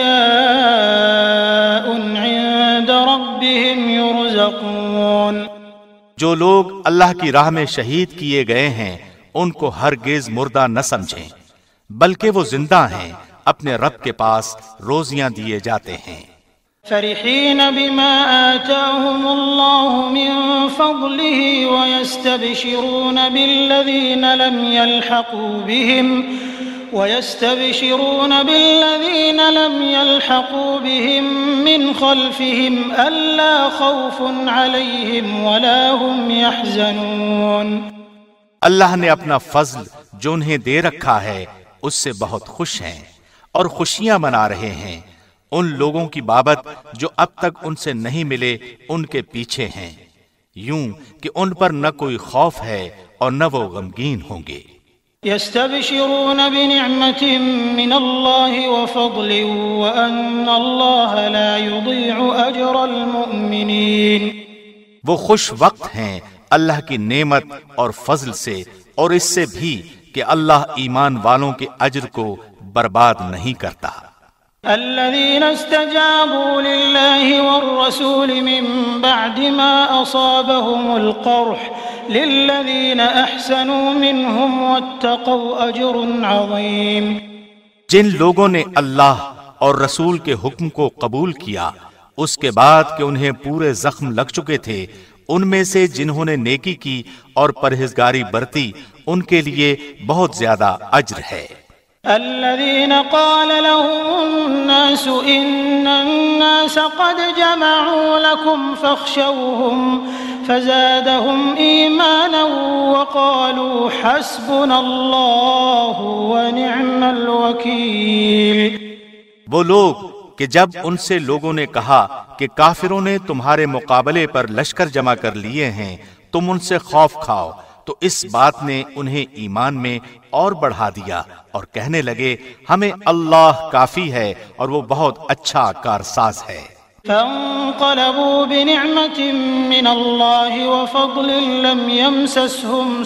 أحياء عند ربهم يرزقون۔ جو لوگ اللہ کی راہ میں شہید کیے گئے ہیں ان کو ہرگز مردہ نہ سمجھیں، بلکہ وہ زندہ ہیں، اپنے رب کے پاس روزیاں دیے جاتے ہیں۔ فرحين بما آتاهم الله من فضله ويستبشرون بالذين لم يلحقوا بهم ويستبشرون بالذين لم يلحقوا بهم من خلفهم ألا خوف عليهم ولا هم يحزنون۔ اللہ نے اپنا فضل جو انہیں دے رکھا ہے اس سے بہت خوش ہیں اور خوشیاں منا رہے ہیں، ان لوگوں کی بابت جو اب تک ان سے نہیں ملے ان کے پیچھے ہیں، یوں کہ ان پر نہ کوئی خوف ہے اور نہ وہ غمگین ہوں گے۔ يستبشرون بنعمة من الله وفضل وأن الله لا يضيع أجر المؤمنين۔ وہ خوش وقت ہیں اللہ کی نعمت اور فضل سے، اور اس سے بھی کہ اللہ ایمان والوں کے اجر کو برباد نہیں کرتا۔ الذين استجابوا لله والرسول من بعد ما أصابهم القرح للذين أحسنوا منهم واتقوا أجر عظيم۔ جن لوگوں نے اللہ اور رسول کے حکم کو قبول کیا اس کے بعد کہ انہیں پورے زخم لگ چکے تھے، ان میں سے جنہوں نے نیکی کی اور پرہیزگاری برتی ان کے لیے بہت زیادہ اجر ہے۔ الذين قال لهم الناس إن الناس قد جمعوا لكم فاخشوهم فزادهم إيمانا وقالوا حسبنا الله ونعم الوكيل۔ وہ لوگ کہ جب ان سے لوگوں نے کہا کہ کافروں نے تمہارے مقابلے پر لشکر جمع کر لیے ہیں، تم ان سے خوف کھاؤ، تو اس بات نے انہیں ایمان میں اور بڑھا دیا اور کہنے لگے ہمیں اللہ کافی ہے اور وہ بہت اچھا کارساز ہے۔ فانقلبوا بنعمة من الله وفضل لم يمسسهم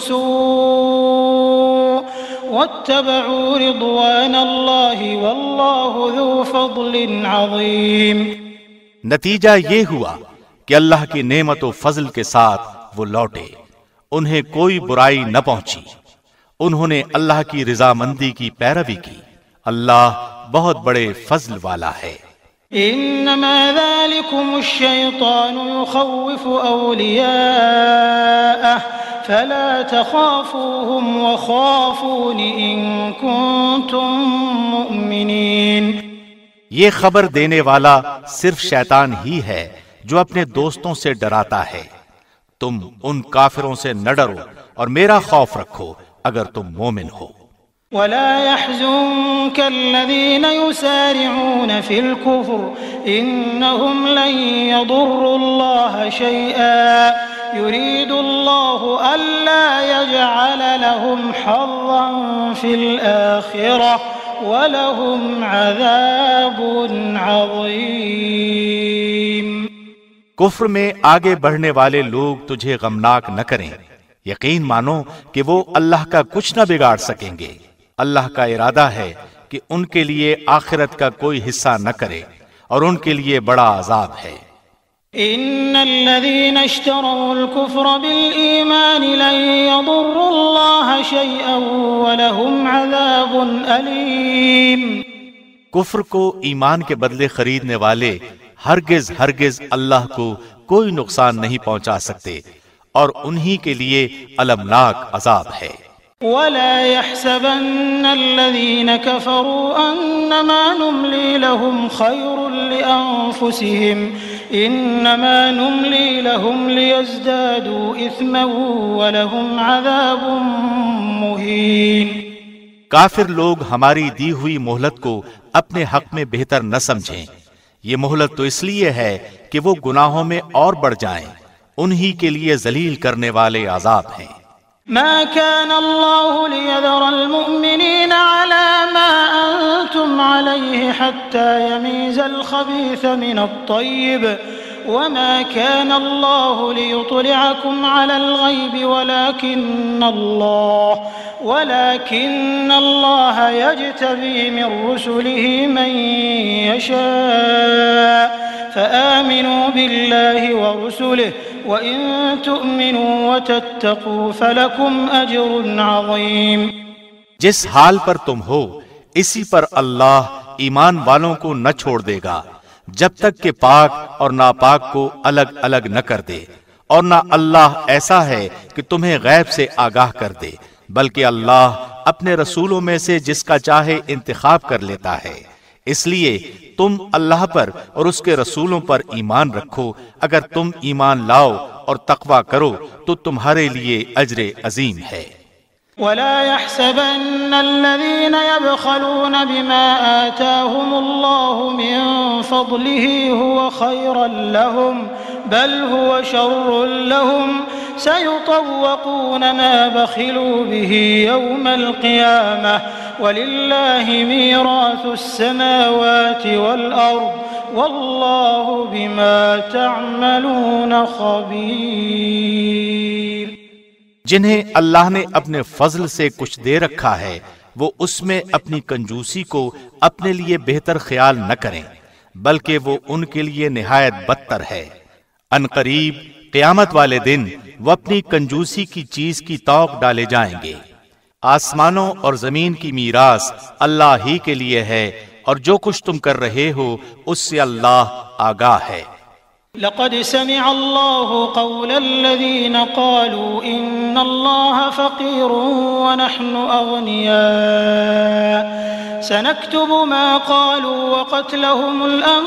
سوء واتبعوا رضوان الله والله ذو فضل عظيم۔ نتیجہ یہ ہوا کہ اللہ کی نعمت و فضل کے ساتھ وہ لوٹے، انہیں کوئی برائی نہ پہنچی، انہوں نے اللہ کی رضامندی کی پیروی کی، اللہ بہت بڑے فضل والا ہے۔ انما ذلكم الشيطان يخوف اولیاءه فلا تخافوهم وخافون ان كنتم مؤمنین۔ یہ خبر دینے والا صرف شیطان ہی ہے جو اپنے دوستوں سے ڈراتا ہے، تم ان کافروں سے نہ ڈرو اور میرا خوف رکھو اگر تم مومن ہو۔ ولا يحزنك الذين يسارعون في الكفر إنهم لن يضروا الله شيئا يريد الله ألا يجعل لهم حظا في الآخرة وَلَهُمْ عَذَابٌ عَظِيمٌ۔ کفر میں آگے بڑھنے والے لوگ تجھے غمناک نہ کریں، یقین مانو کہ وہ اللہ کا کچھ نہ بگاڑ سکیں گے، اللہ کا ارادہ ہے کہ ان کے لیے آخرت کا کوئی حصہ نہ کرے اور ان کے لیے بڑا عذاب ہے۔ ان الذين اشتروا الكفر بالإيمان لن يضروا الله شيئا ولهم عذاب أليم۔ کفر کو ایمان کے بدلے خریدنے والے ہرگز ہرگز اللہ کو کوئی نقصان نہیں پہنچا سکتے اور انہی کے لیے المناک عذاب ہے۔ ولا يحسبن الذين كفروا انما نملي لهم خير لانفسهم انما نملي لهم ليزدادوا اثما ولهم عذاب مهين۔ کافر لوگ ہماری دی ہوئی مہلت کو اپنے حق میں بہتر نہ سمجھیں، یہ مہلت تو اس لیے ہے کہ وہ گناہوں میں اور بڑھ جائیں، انہی کے لیے ذلیل کرنے والے عذاب ہیں۔ ما كان الله ليذر المؤمنين على ما أنتم عليه حتى يميز الخبيث من الطيب وما كان الله ليطلعكم على الغيب ولكن الله ولكن الله يجتبي من رسله من يشاء فآمنوا بالله ورسله وَإِن تُؤْمِنُوا وَتَتَّقُوا فَلَكُمْ أَجْرٌ عَظِيمٌ۔ جس حال پر تم ہو اسی پر اللہ ایمان والوں کو نہ چھوڑ دے گا جب تک کہ پاک اور ناپاک کو الگ الگ نہ کر دے، اور نہ اللہ ایسا ہے کہ تمہیں غیب سے آگاہ کر دے، بلکہ اللہ اپنے رسولوں میں سے جس کا چاہے انتخاب کر لیتا ہے۔ اس لیے تم اللہ پر اور اس کے رسولوں پر ایمان رکھو، اگر تم ایمان لاؤ اور تقوی کرو تو تمہارے لیے اجر عظیم ہے۔ ولا يحسبن الذين يبخلون بما آتاهم الله من فضله هو خيرا لهم بل هو شر لهم سيطوقون ما بخلوا به يوم القيامة ولله ميراث السماوات والأرض والله بما تعملون خبير۔ جنہیں اللہ نے اپنے فضل سے کچھ دے رکھا ہے وہ اس میں اپنی کنجوسی کو اپنے لیے بہتر خیال نہ کریں، بلکہ وہ ان کے لیے نہایت بدتر ہے۔ ان قریب قیامت والے دن وہ اپنی کنجوسی کی چیز کی توق ڈالے جائیں گے۔ آسمانوں اور زمین کی میراث اللہ ہی کے لیے ہے، اور جو کچھ تم کر رہے ہو اس سے اللہ آگاہ ہے۔ لقد سمع الله قول الذين قالوا إن الله فقير ونحن أغنياء سنكتب ما قالوا وقتلهم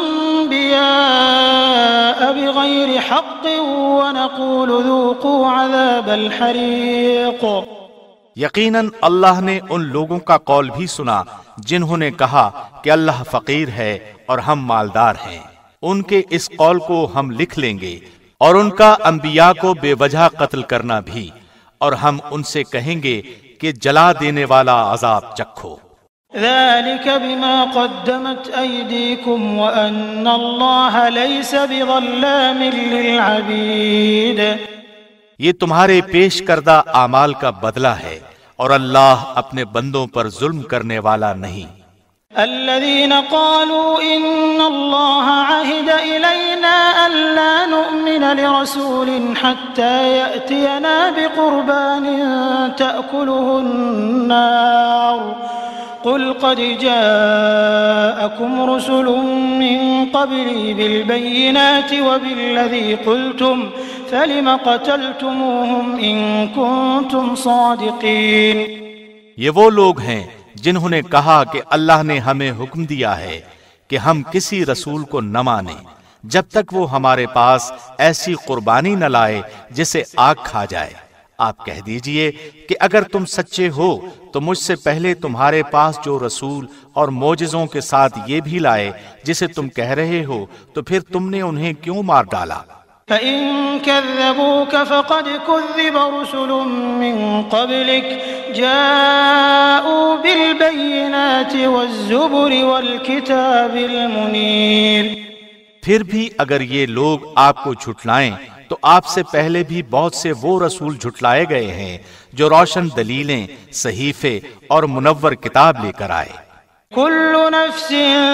الأنبياء بغير حق ونقول ذوقوا عذاب الحريق۔ یقیناً اللہ نے ان لوگوں کا قول بھی سنا جنہوں نے کہا کہ اللہ فقیر ہے اور ہم مالدار ہیں۔ ان کے اس قول کو ہم لکھ لیں گے، اور ان کا انبیاء کو بے وجہ قتل کرنا بھی، اور ہم ان سے کہیں گے کہ جلا دینے والا عذاب چکھو۔ ذلك بما قدمت أيديكم وأن الله ليس بظلام للعبيد۔ یہ تمہارے پیش کردہ اعمال کا بدلہ ہے، اور اللہ اپنے بندوں پر ظلم کرنے والا نہیں۔ الذين قالوا إن الله عهد إلينا ألا نؤمن لرسول حتى يأتينا بقربان تأكله النار قل قد جاءكم رسل من قبلي بالبينات وبالذي قلتم فلم قتلتموهم إن كنتم صادقين۔ یہ وہ لوگ ہیں جنہوں نے کہا کہ اللہ نے ہمیں حکم دیا ہے کہ ہم کسی رسول کو نہ مانیں جب تک وہ ہمارے پاس ایسی قربانی نہ لائے جسے آگ کھا جائے۔ آپ کہہ دیجئے کہ اگر تم سچے ہو تو مجھ سے پہلے تمہارے پاس جو رسول اور معجزوں کے ساتھ یہ بھی لائے جسے تم کہہ رہے ہو، تو پھر تم نے انہیں کیوں مار ڈالا؟ فَإِن كَذَّبُوكَ فَقَدْ كُذِّبَ رُسُلٌ مِّن قَبْلِكَ جَاءُوا بِالْبَيِّنَاتِ وَالزُّبُرِ وَالْكِتَابِ الْمُنِيرِ۔ پھر بھی اگر یہ لوگ آپ کو جھٹلائیں تو آپ سے پہلے بھی بہت سے وہ رسول جھٹلائے گئے ہیں جو روشن دلیلیں، صحیفے اور منور کتاب لے کر آئے۔ كُلُّ نَفْسٍ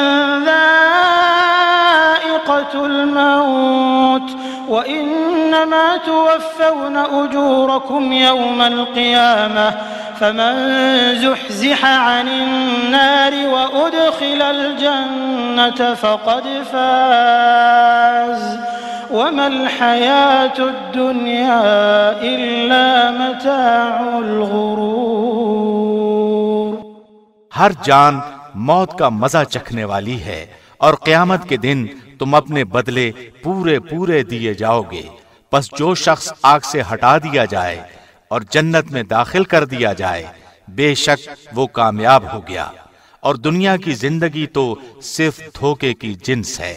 ذَائِقَةُ الْمَوْتِ وَإِنَّمَا تُوَفَّوْنَ أُجُورَكُمْ يَوْمَ الْقِيَامَةِ فَمَنْ زُحْزِحَ عَنِ النَّارِ وَأُدْخِلَ الْجَنَّةَ فَقَدْ فَازَ وَمَا الْحَيَاةُ الدُّنْيَا إِلَّا مَتَاعُ الْغُرُورِ۔ ہر جان موت کا مزہ چکھنے والی ہے، اور قیامت کے دن تم اپنے بدلے پورے پورے دیے جاؤ گے۔ پس جو شخص آگ سے ہٹا دیا جائے اور جنت میں داخل کر دیا جائے، بے شک وہ کامیاب ہو گیا، اور دنیا کی زندگی تو صرف دھوکے کی جنس ہے۔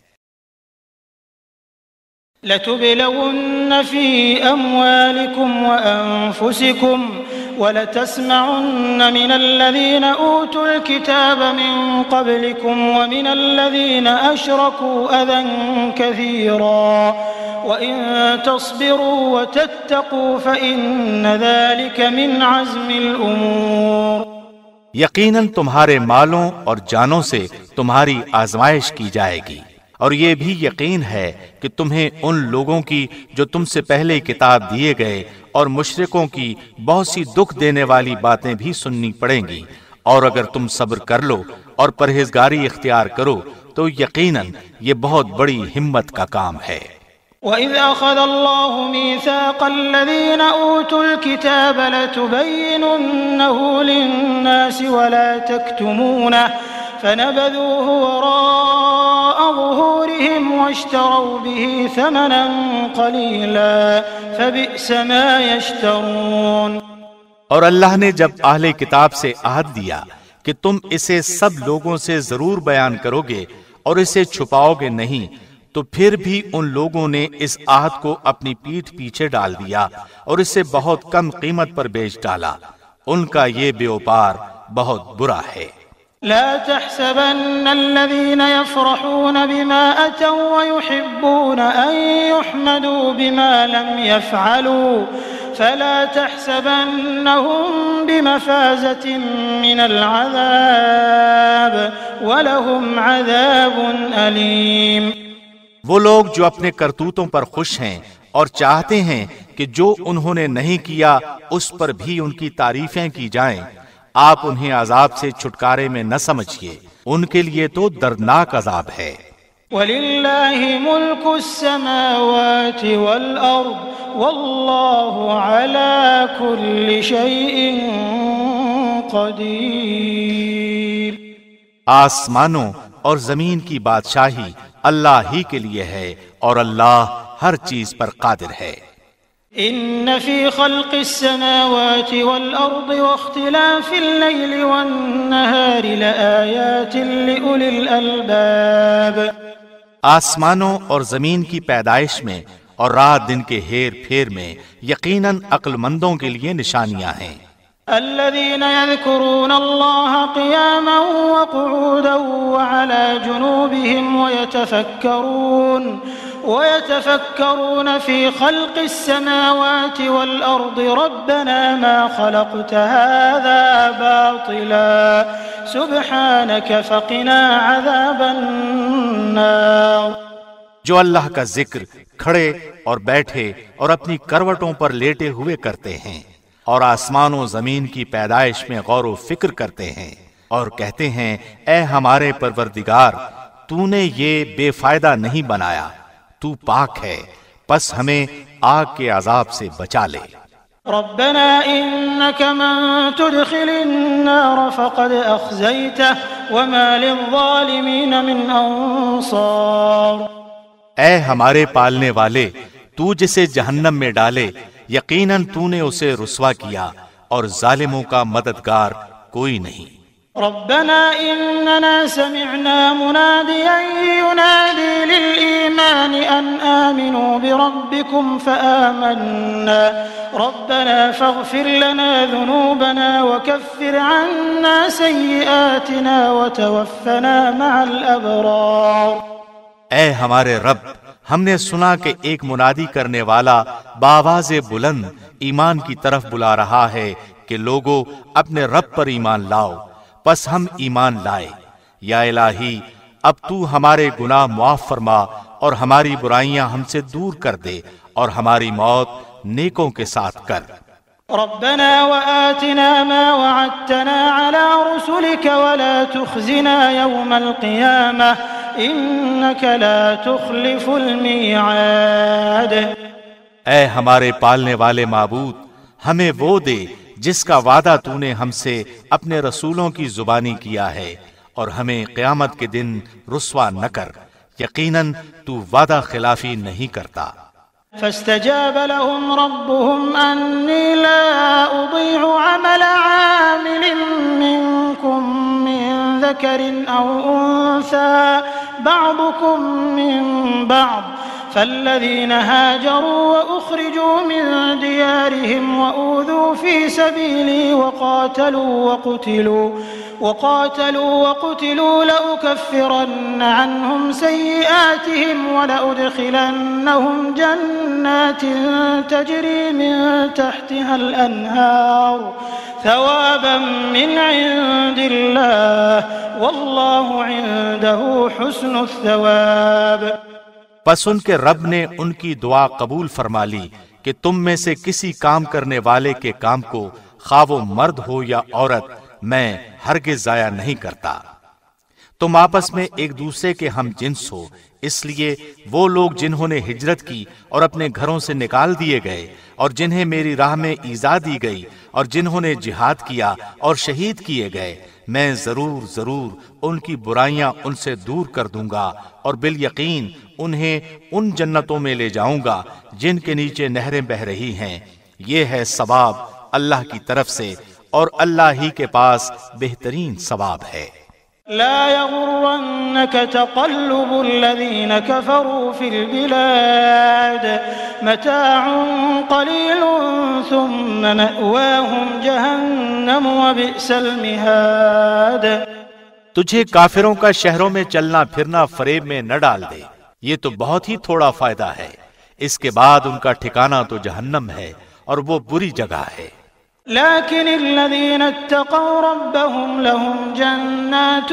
لَتُبْلَوُنَّ فِي أَمْوَالِكُمْ وَأَنفُسِكُمْ وَلَتَسْمَعُنَّ مِنَ الَّذِينَ أُوتُوا الْكِتَابَ مِن قَبْلِكُمْ وَمِنَ الَّذِينَ أَشْرَكُوا أَذًى كَثِيرًا وَإِن تَصْبِرُوا وَتَتَّقُوا فَإِنَّ ذَلِكَ مِنْ عَزْمِ الْأُمُورِ۔ یقیناً تمہارے مالوں اور جانوں سے تمہاری آزمائش کی جائے گی، اور یہ بھی یقین ہے کہ تمہیں ان لوگوں کی جو تم سے پہلے کتاب دیے گئے اور مشرکوں کی بہت سی دکھ دینے والی باتیں بھی سننی پڑیں گی، اور اگر تم صبر کر لو اور پرہیزگاری اختیار کرو تو یقیناً یہ بہت بڑی ہمت کا کام ہے۔ وَإِذْ أَخَذَ اللَّهُ مِيثَاقَ الَّذِينَ أُوتُوا الْكِتَابَ لَتُبَيِّنُنَّهُ لِلنَّاسِ وَلَا تَكْتُمُونَهُ فَنَبَذُوهُ وَرَاءَ ظُهُورِهِمْ وَاشْتَرَوْا بِهِ ثَمَنًا قَلِيلًا فَبِئْسَ مَا يَشْتَرُونَ۔ اور اللہ نے جب اہل کتاب سے عہد دیا کہ تم اسے سب لوگوں سے ضرور بیان کرو گے اور اسے چھپاؤ گے نہیں، تو پھر بھی ان لوگوں نے اس عہد کو اپنی پیٹھ پیچھے ڈال دیا اور اسے بہت کم قیمت پر بیچ ڈالا۔ ان کا یہ بیوپار بہت برا ہے۔ لا تحسبن الذين يفرحون بما أتوا ويحبون أن يحمدوا بما لم يفعلوا فلا تحسبنهم بمفازة من العذاب ولهم عذاب أليم۔ وہ لوگ جو اپنے کرتوتوں پر خوش ہیں اور چاہتے ہیں کہ جو انہوں نے نہیں کیا اس پر بھی ان کی تعریفیں کی جائیں، آپ انہیں عذاب سے چھٹکارے میں نہ سمجھیے، ان کے لیے تو دردناک عذاب ہے۔ وَلِلَّهِ مُلْكُ السَّمَاوَاتِ وَالْأَرْضِ وَاللَّهُ عَلَى كُلِّ شَيْءٍ قَدِيرٌ۔ آسمانوں اور زمین کی بادشاہی اللہ ہی کے لیے ہے اور اللہ ہر چیز پر قادر ہے۔ إن في خلق السماوات والأرض واختلاف الليل والنهار لآيات لأولي الألباب۔ آسمانوں اور زمین کی پیدائش میں اور رات دن کے ہیر پھیر میں یقیناً عقل مندوں کے لیے نشانیاں ہیں۔ الذين يذكرون الله قياما وقعودا وعلى جنوبهم ويتفكرون ويتفكرون في خلق السماوات والأرض ربنا ما خلقت هذا باطلا سبحانك فقنا عذاب النار۔ جو اللہ کا ذکر کھڑے اور بیٹھے اور اپنی کروٹوں پر لیٹے ہوئے کرتے ہیں اور آسمان و زمین کی پیدائش میں غور و فکر کرتے ہیں اور کہتے ہیں اے ہمارے پروردگار، تو نے یہ بے فائدہ نہیں بنایا، تو پاک ہے، پس ہمیں آگ کے عذاب سے بچا لے۔ ربنا انك من تدخل النار فقد اخزيته وما للظالمين من انصار۔ اے ہمارے پالنے والے، تو جسے جہنم میں ڈالے یقیناً تو نے اسے رسوا کیا اور ظالموں کا مددگار کوئی نہیں۔ ربنا اننا سمعنا مناديا ينادي للإيمان ان آمنوا بربكم فآمنا ربنا فاغفر لنا ذنوبنا وكفر عنا سيئاتنا وتوفنا مع الأبرار۔ اے ہمارے رب، ہم نے سنا کہ ایک منادی کرنے والا بآواز بلند ایمان کی طرف بلا رہا ہے کہ لوگوں اپنے رب پر ایمان لاؤ، پس ہم ایمان لائے۔ یا الہی، اب تو ہمارے گناہ معاف فرما اور ہماری برائیاں ہم سے دور کر دے اور ہماری موت نیکوں کے ساتھ کر۔ ربنا وآتنا ما وعدتنا على رسلك ولا تخزنا يوم القيامة انك لا تخلف الميعاد۔ اے ہمارے پالنے والے معبود، ہمیں وہ دے جس کا وعدہ تو نے ہم سے اپنے رسولوں کی زبانی کیا ہے، اور ہمیں قیامت کے دن رسوا نہ کر، یقیناً تو وعدہ خلافی نہیں کرتا۔ فاستجاب لهم ربهم أني لا أضيع عمل عامل منكم من ذكر أو أنثى بعضكم من بعض فالذين هاجروا وأخرجوا من ديارهم وأوذوا في سبيلي وقاتلوا وقتلوا وقاتلوا وقتلوا لأكفرن عنهم سيئاتهم ولأدخلنهم جنات تجري من تحتها الأنهار ثوابا من عند الله والله عنده حسن الثواب۔ پس ان کے رب نے ان کی دعا قبول فرما لی کہ تم میں سے کسی کام کرنے والے کے کام کو خواہ وہ مرد ہو یا عورت میں ہرگز ضائع نہیں کرتا۔ تم آپس میں ایک دوسرے کے ہم جنس ہو، اس لیے وہ لوگ جنہوں نے ہجرت کی اور اپنے گھروں سے نکال دیے گئے اور جنہیں میری راہ میں ایذا دی گئی اور جنہوں نے جہاد کیا اور شہید کیے گئے، میں ضرور ضرور ان کی برائیاں ان سے دور کر دوں گا اور بالیقین انہیں ان جنتوں میں لے جاؤں گا جن کے نیچے نہریں بہ رہی ہیں۔ یہ ہے ثواب اللہ کی طرف سے اور اللہ ہی کے پاس بہترین ثواب ہے۔ لا يغرنك تقلب الذين كفروا في البلاد متاع قليل ثم مأواهم جهنم وبئس المهاد۔ تجھے کافروں کا شہروں میں چلنا پھرنا فریب میں نہ ڈال دے، یہ تو بہت ہی تھوڑا فائدہ ہے، اس کے بعد ان کا ٹھکانہ تو جہنم ہے اور وہ بری جگہ ہے۔ لكن الذين اتقوا ربهم لهم جنات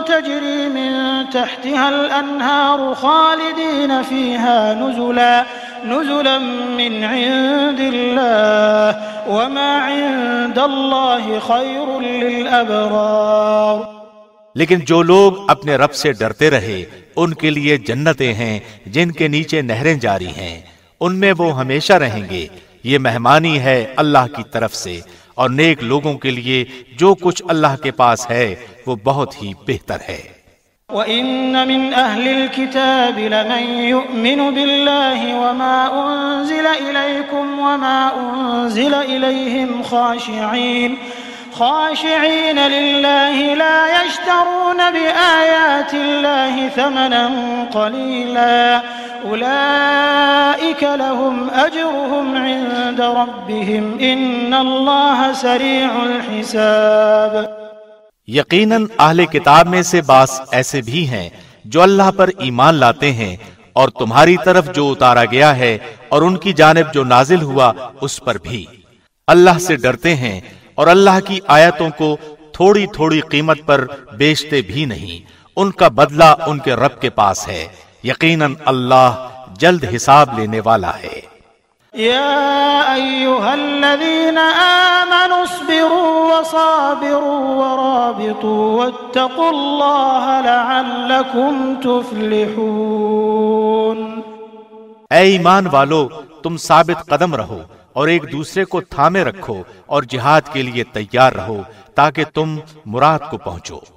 تجري من تحتها الأنهار خالدين فيها نزلا نزلا من عند الله وما عند الله خير للأبرار۔ لیکن جو لوگ اپنے رب سے ڈرتے رہے ان کے لیے جنتیں ہیں جن کے نیچے نہریں جاری ہیں، ان میں وہ ہمیشہ رہیں گے، یہ مہمانی ہے اللہ کی طرف سے، اور نیک لوگوں کے لیے جو کچھ اللہ کے پاس ہے وہ بہت ہی بہتر ہے۔ وَإِنَّ مِنْ أَهْلِ الْكِتَابِ لَمَنْ يُؤْمِنُ بِاللَّهِ وَمَا أُنزِلَ إِلَيْكُمْ وَمَا أُنزِلَ إِلَيْهِمْ خَاشِعِينَ خاشعين لله لا يشترون بآيات الله ثمنا قليلا أولئك لهم أجرهم عند ربهم إن الله سريع الحساب۔ یقیناً اہل کتاب میں سے بعض ایسے بھی ہیں جو اللہ پر ایمان لاتے ہیں اور تمہاری طرف جو اتارا گیا ہے اور ان کی جانب جو نازل ہوا اس پر بھی اللہ سے ڈرتے ہیں، اور اللہ کی آیتوں کو تھوڑی تھوڑی قیمت پر بیچتے بھی نہیں، ان کا بدلہ ان کے رب کے پاس ہے، یقیناً اللہ جلد حساب لینے والا ہے۔ يا أيها الذين آمنوا اصبروا وصابروا ورابطوا واتقوا الله لعلكم تفلحون۔ اے ایمان والو، تم ثابت قدم رہو اور ایک دوسرے کو تھامے رکھو اور جہاد کے لیے تیار رہو تاکہ تم مراد کو پہنچو۔